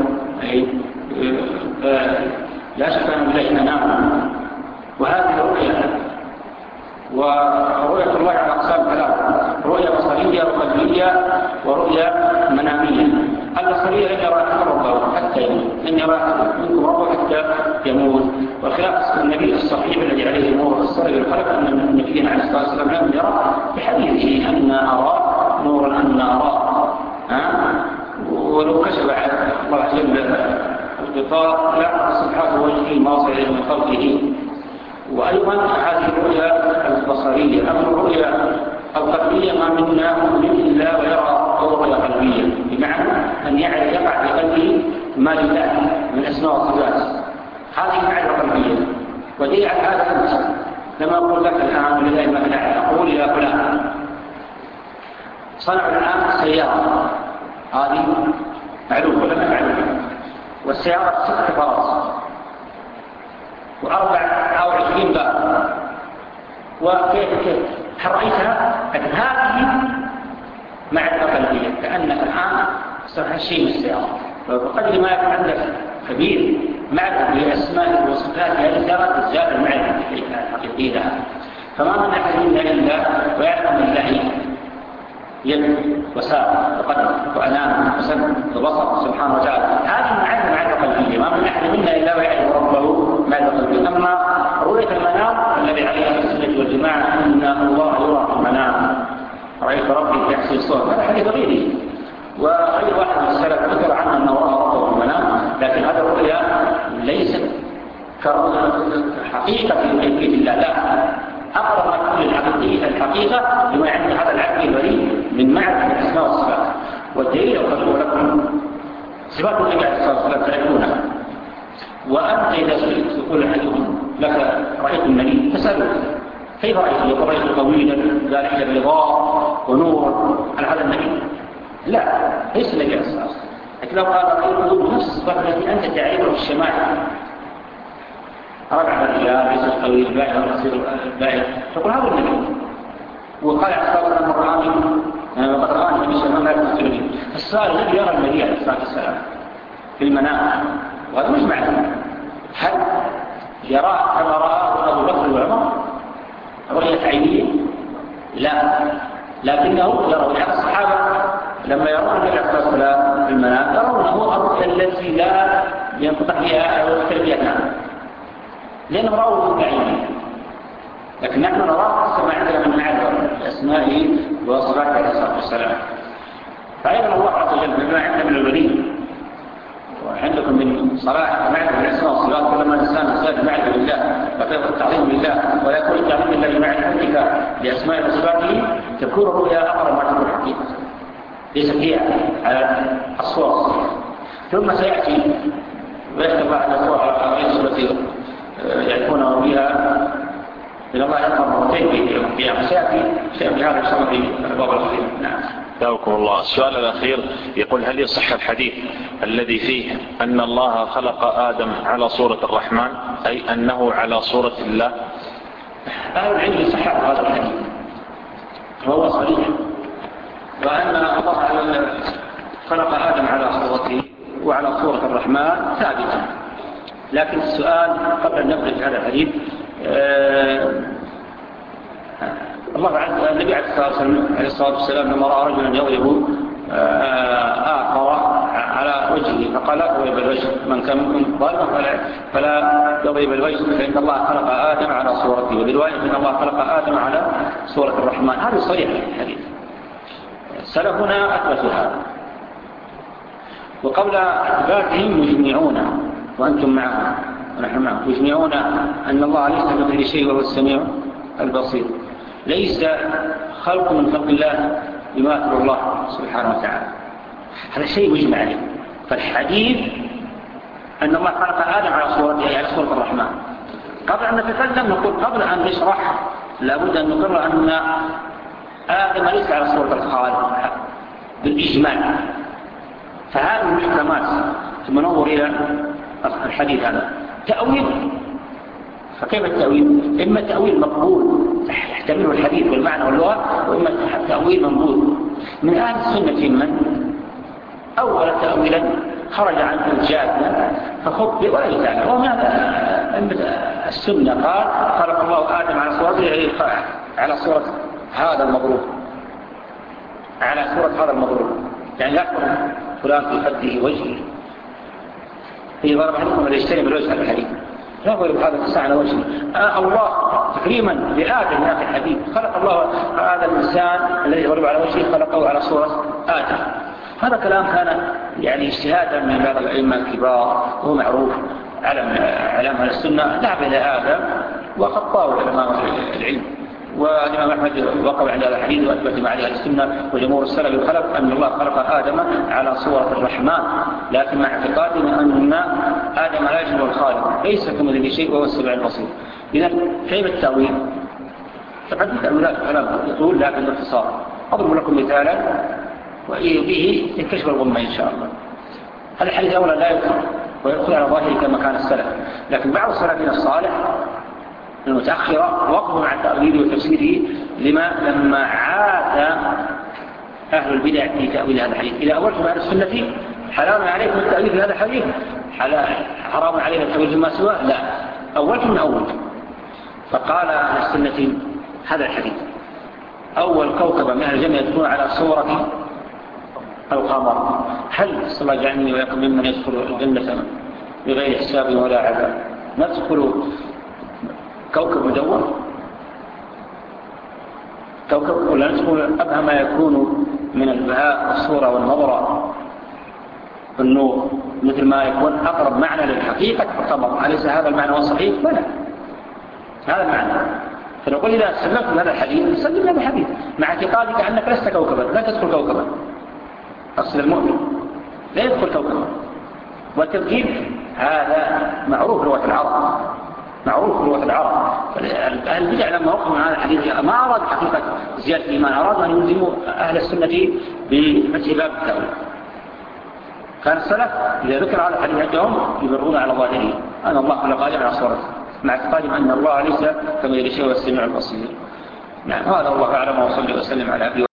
لا شك أن لله أنام. وهذه رؤية، ورؤية الله على أقسام ثلاثة: رؤية بصرية وقلبية ورؤية منامية. البصرية لن يرى ربه حتى يموت، لن يرى منكم ربه حتى يموت. وخلاف النبي الصحيح الذي عليه نور الصلب الخلق أن النبي عليه الصلاة والسلام لم يرى بحديثه أن أرى نورا أن أرى، ولو كشف الله عز وجل الغطاء لا سبحانه وجهه ما وصل إليه من خلقه. وأيضا هذه الرؤيا البصرية. أما الرؤيا القلبية ما منا مؤمن إلا ويرى رؤيا قلبية، بمعنى أن يعرف يقع في قلبه ما لله من أسماء وصفات، هذه معرفة قلبية. ودليل على هذا أنت لما أقول لك الآن لله ما لا أقول يا فلان صنعوا الآن سيارة، هذه معلومة ولا ما معلومة؟ والسيارة ست فرس وأربع أو عشرين باب، وكيف كيف هل رأيتها؟ لكن هذه معرفة قلبية، كأنك الآن صنع شيء من السيارة. وقد ما يكون عندك كبير معرفة بأسماء وصفات هذه السيارة تزداد المعرفة الحقيقية لها. فما من أحد منا إلا ويعلم الله يد وساق وقدر وأنام وسمع وبصر سبحانه وتعالى. هذه المعرفة معرفة قلبية، ما من أحد منا إلا ويعلم ربه معرفة قلبية. أما رؤية المنام الذي عليه السنة والجماعة أن الله يرى في المنام، رأيت ربي في أحسن الصور، هذا حديث غيره. وغير واحد من السلف ذكر عنه أنه رأى ربه في المنام، لكن هذا الرؤيا ليست كحقيقة في كيفية الله، لا، أقرب ما تكون الحقيقة الحقيقة بما عند هذا العقل البريء من معرفة الأسماء والصفات. والدليل يقول لكم صفات النبي عليه الصلاة والسلام تعرفونها، وأنت إذا سئلت يقول أحدهم لك رأيت النبي فسأله كيف رأيته؟ يقول رأيته طويلا ذلك الرضا ونور على هذا النبي؟ لا، ليس النبي عليه الصلاة والسلام. لكن لو قال رأيته بنفس الصفات التي أنت تعرفها في الشمائل، رجع الرجال ليس الطويل الباعث والقصير الباعث، تقول هذا النبي. وقال عليه الصلاة والسلام الرآني وقد رآني النبي صلى الله عليه وسلم. فالسؤال الذي يرى النبي عليه الصلاة والسلام في المنام، وهذا مش معنى هل يرى كما رآه أبو بكر وعمر رؤية عينية؟ لا، لكنه يرى لأن الصحابة لما يرون النبي عليه الصلاة والسلام في المنام يرونه الرؤية التي لا ينطق بها أو يختلف عنها، لأنه رأوه بعينه. لكن نحن نراه حسب ما عندنا من معرفة بأسمائه وصفاته عليه الصلاة والسلام. فأيضا الله عز وجل بما عندنا من الولي وعندكم من صلاح ومعرفة الأسماء والصفات، كلما الإنسان زاد معرفة بالله وكيف التعظيم لله ولا يكون التعظيم إلا بمعرفتك بأسماء وصفاته، تكون الرؤيا أقرب ما تكون حقيقة، ليس فيها على الصور. ثم سيأتي ويحتفى على الصور التي يعرفونه بها إن الله يظهر مرتين في يوم القيامة. سيأتي شيء من هذا الشرط في الباب الأخير. نعم. دعوكم الله. السؤال الأخير يقول: هل يصح الحديث الذي فيه أن الله خلق آدم على صورة الرحمن، أي أنه على صورة الله؟ أهل العلم يصحح هذا الحديث وهو صحيح، وأن الله خلق آدم على صورته وعلى صورة الرحمن ثابتة. لكن السؤال قبل أن نبدأ في هذا الحديث، آه الله عز وجل النبي عليه الصلاة والسلام لما رأى رجلا يضرب آخر على وجهه فقال: لا تضرب الوجه، من كان منكم ظالما فلا, فلا يضرب الوجه، فإن الله خلق آدم على صورته، وبرواية إن الله خلق آدم على صورة الرحمن. هذا صريح الحديث. سلفنا أثبتوا هذا، وقبل إثباتهم يجمعون وأنتم معهم ونحن معهم، يجمعون أن الله ليس كمثله شيء وهو السميع البصير، ليس خلق من خلق الله يماثل الله سبحانه وتعالى. هذا شيء مجمع عليه. فالحديث أن الله خلق آدم على صورته، على صورة الرحمن. قبل أن نتكلم نقول، قبل أن نشرح لابد أن نقر أن آدم ليس على صورة الخالق بالإجمال. فهذه المحكمات ثم ننظر إلى الحديث هذا تأويل. فكيف التأويل؟ إما تأويل مقبول يحتمله الحديث والمعنى واللغة، وإما تأويل منبوذ. من أهل السنة من أول تأويلا خرج عن الجادة فخطئ ولا يتعلم، ومن السنة قال: خلق الله آدم على صورته، على صورة هذا المضروب، على صورة هذا المضروب، يعني لا يقول فلان في خده وجهه في ضرب عليكم ولا يجتنب الوجه على الحديث، لا يقول هذا الساعة على وجهه. آه الله تكريما لآدم في الحديث خلق الله هذا الإنسان الذي يضرب على وجهه خلقه على صورة آدم. هذا كلام كان يعني اجتهادا من بعض الأئمة الكبار، وهو معروف علم علم على السنة. ذهب إلى آدم وخطاه علماء العلم، والإمام أحمد وقف عند هذا الحديث وأثبت ما عليه السنة وجمهور السلف الخلف أن الله خلق آدم على صورة الرحمن، لكن مع اعتقادنا أن آدم لا يشبه الخالق، ليس كمثله شيء وهو السميع البصير. إذا كيف التأويل؟ طبعا في تأويلات كلام يطول، لكن باختصار أضرب لكم مثالا وبه ينكشف الغمة إن شاء الله. هذا الحديث أولا لا يذكر ويدخل على ظاهره كما كان السلف، لكن بعض السلفين الصالح المتأخرة وقفوا مع تأويله وتفسيره لما لما عاد أهل البدع في تأويل هذا الحديث. إذا أولتم أهل السنة حرام عليكم التأويل في هذا الحديث، حرام علينا التأويل فيما سواه، لا، أولتم من أول. فقال أهل السنة هذا الحديث: أول كوكب من أهل الجنة يكون على صورة القمر، هل صلى الله جعلني ويقم ممن يدخل الجنة بغير حساب ولا عذاب؟ ندخل كوكب مدور، كوكب ولا ندخل أبهى ما يكون من البهاء والصورة والنظرة والنور، مثل ما يكون أقرب معنى للحقيقة القمر. أليس هذا المعنى والصحيح؟ ولا هذا المعنى. فنقول إذا سلمت هذا الحديث سلم هذا الحديث مع اعتقادك أنك لست كوكبا، لا تدخل كوكبا. أصل المؤمن لا يدخل كوكبا. والتبكير هذا معروف لغة العرب، معروف لغة العرب. أهل البدع لما وقفوا من هذا الحديث ما أراد حقيقة زيادة الإيمان، أراد أن يلزموا أهل السنة بفتح باب التأويل. كان السلف إذا ذكر هذا الحديث عندهم يبرون على ظاهره أن الله خلق آدم على صورته، مع اعتقادهم أن الله ليس كما يشاء السميع البصير. نعم، هذا الله أعلم، وصلى وسلم على أبي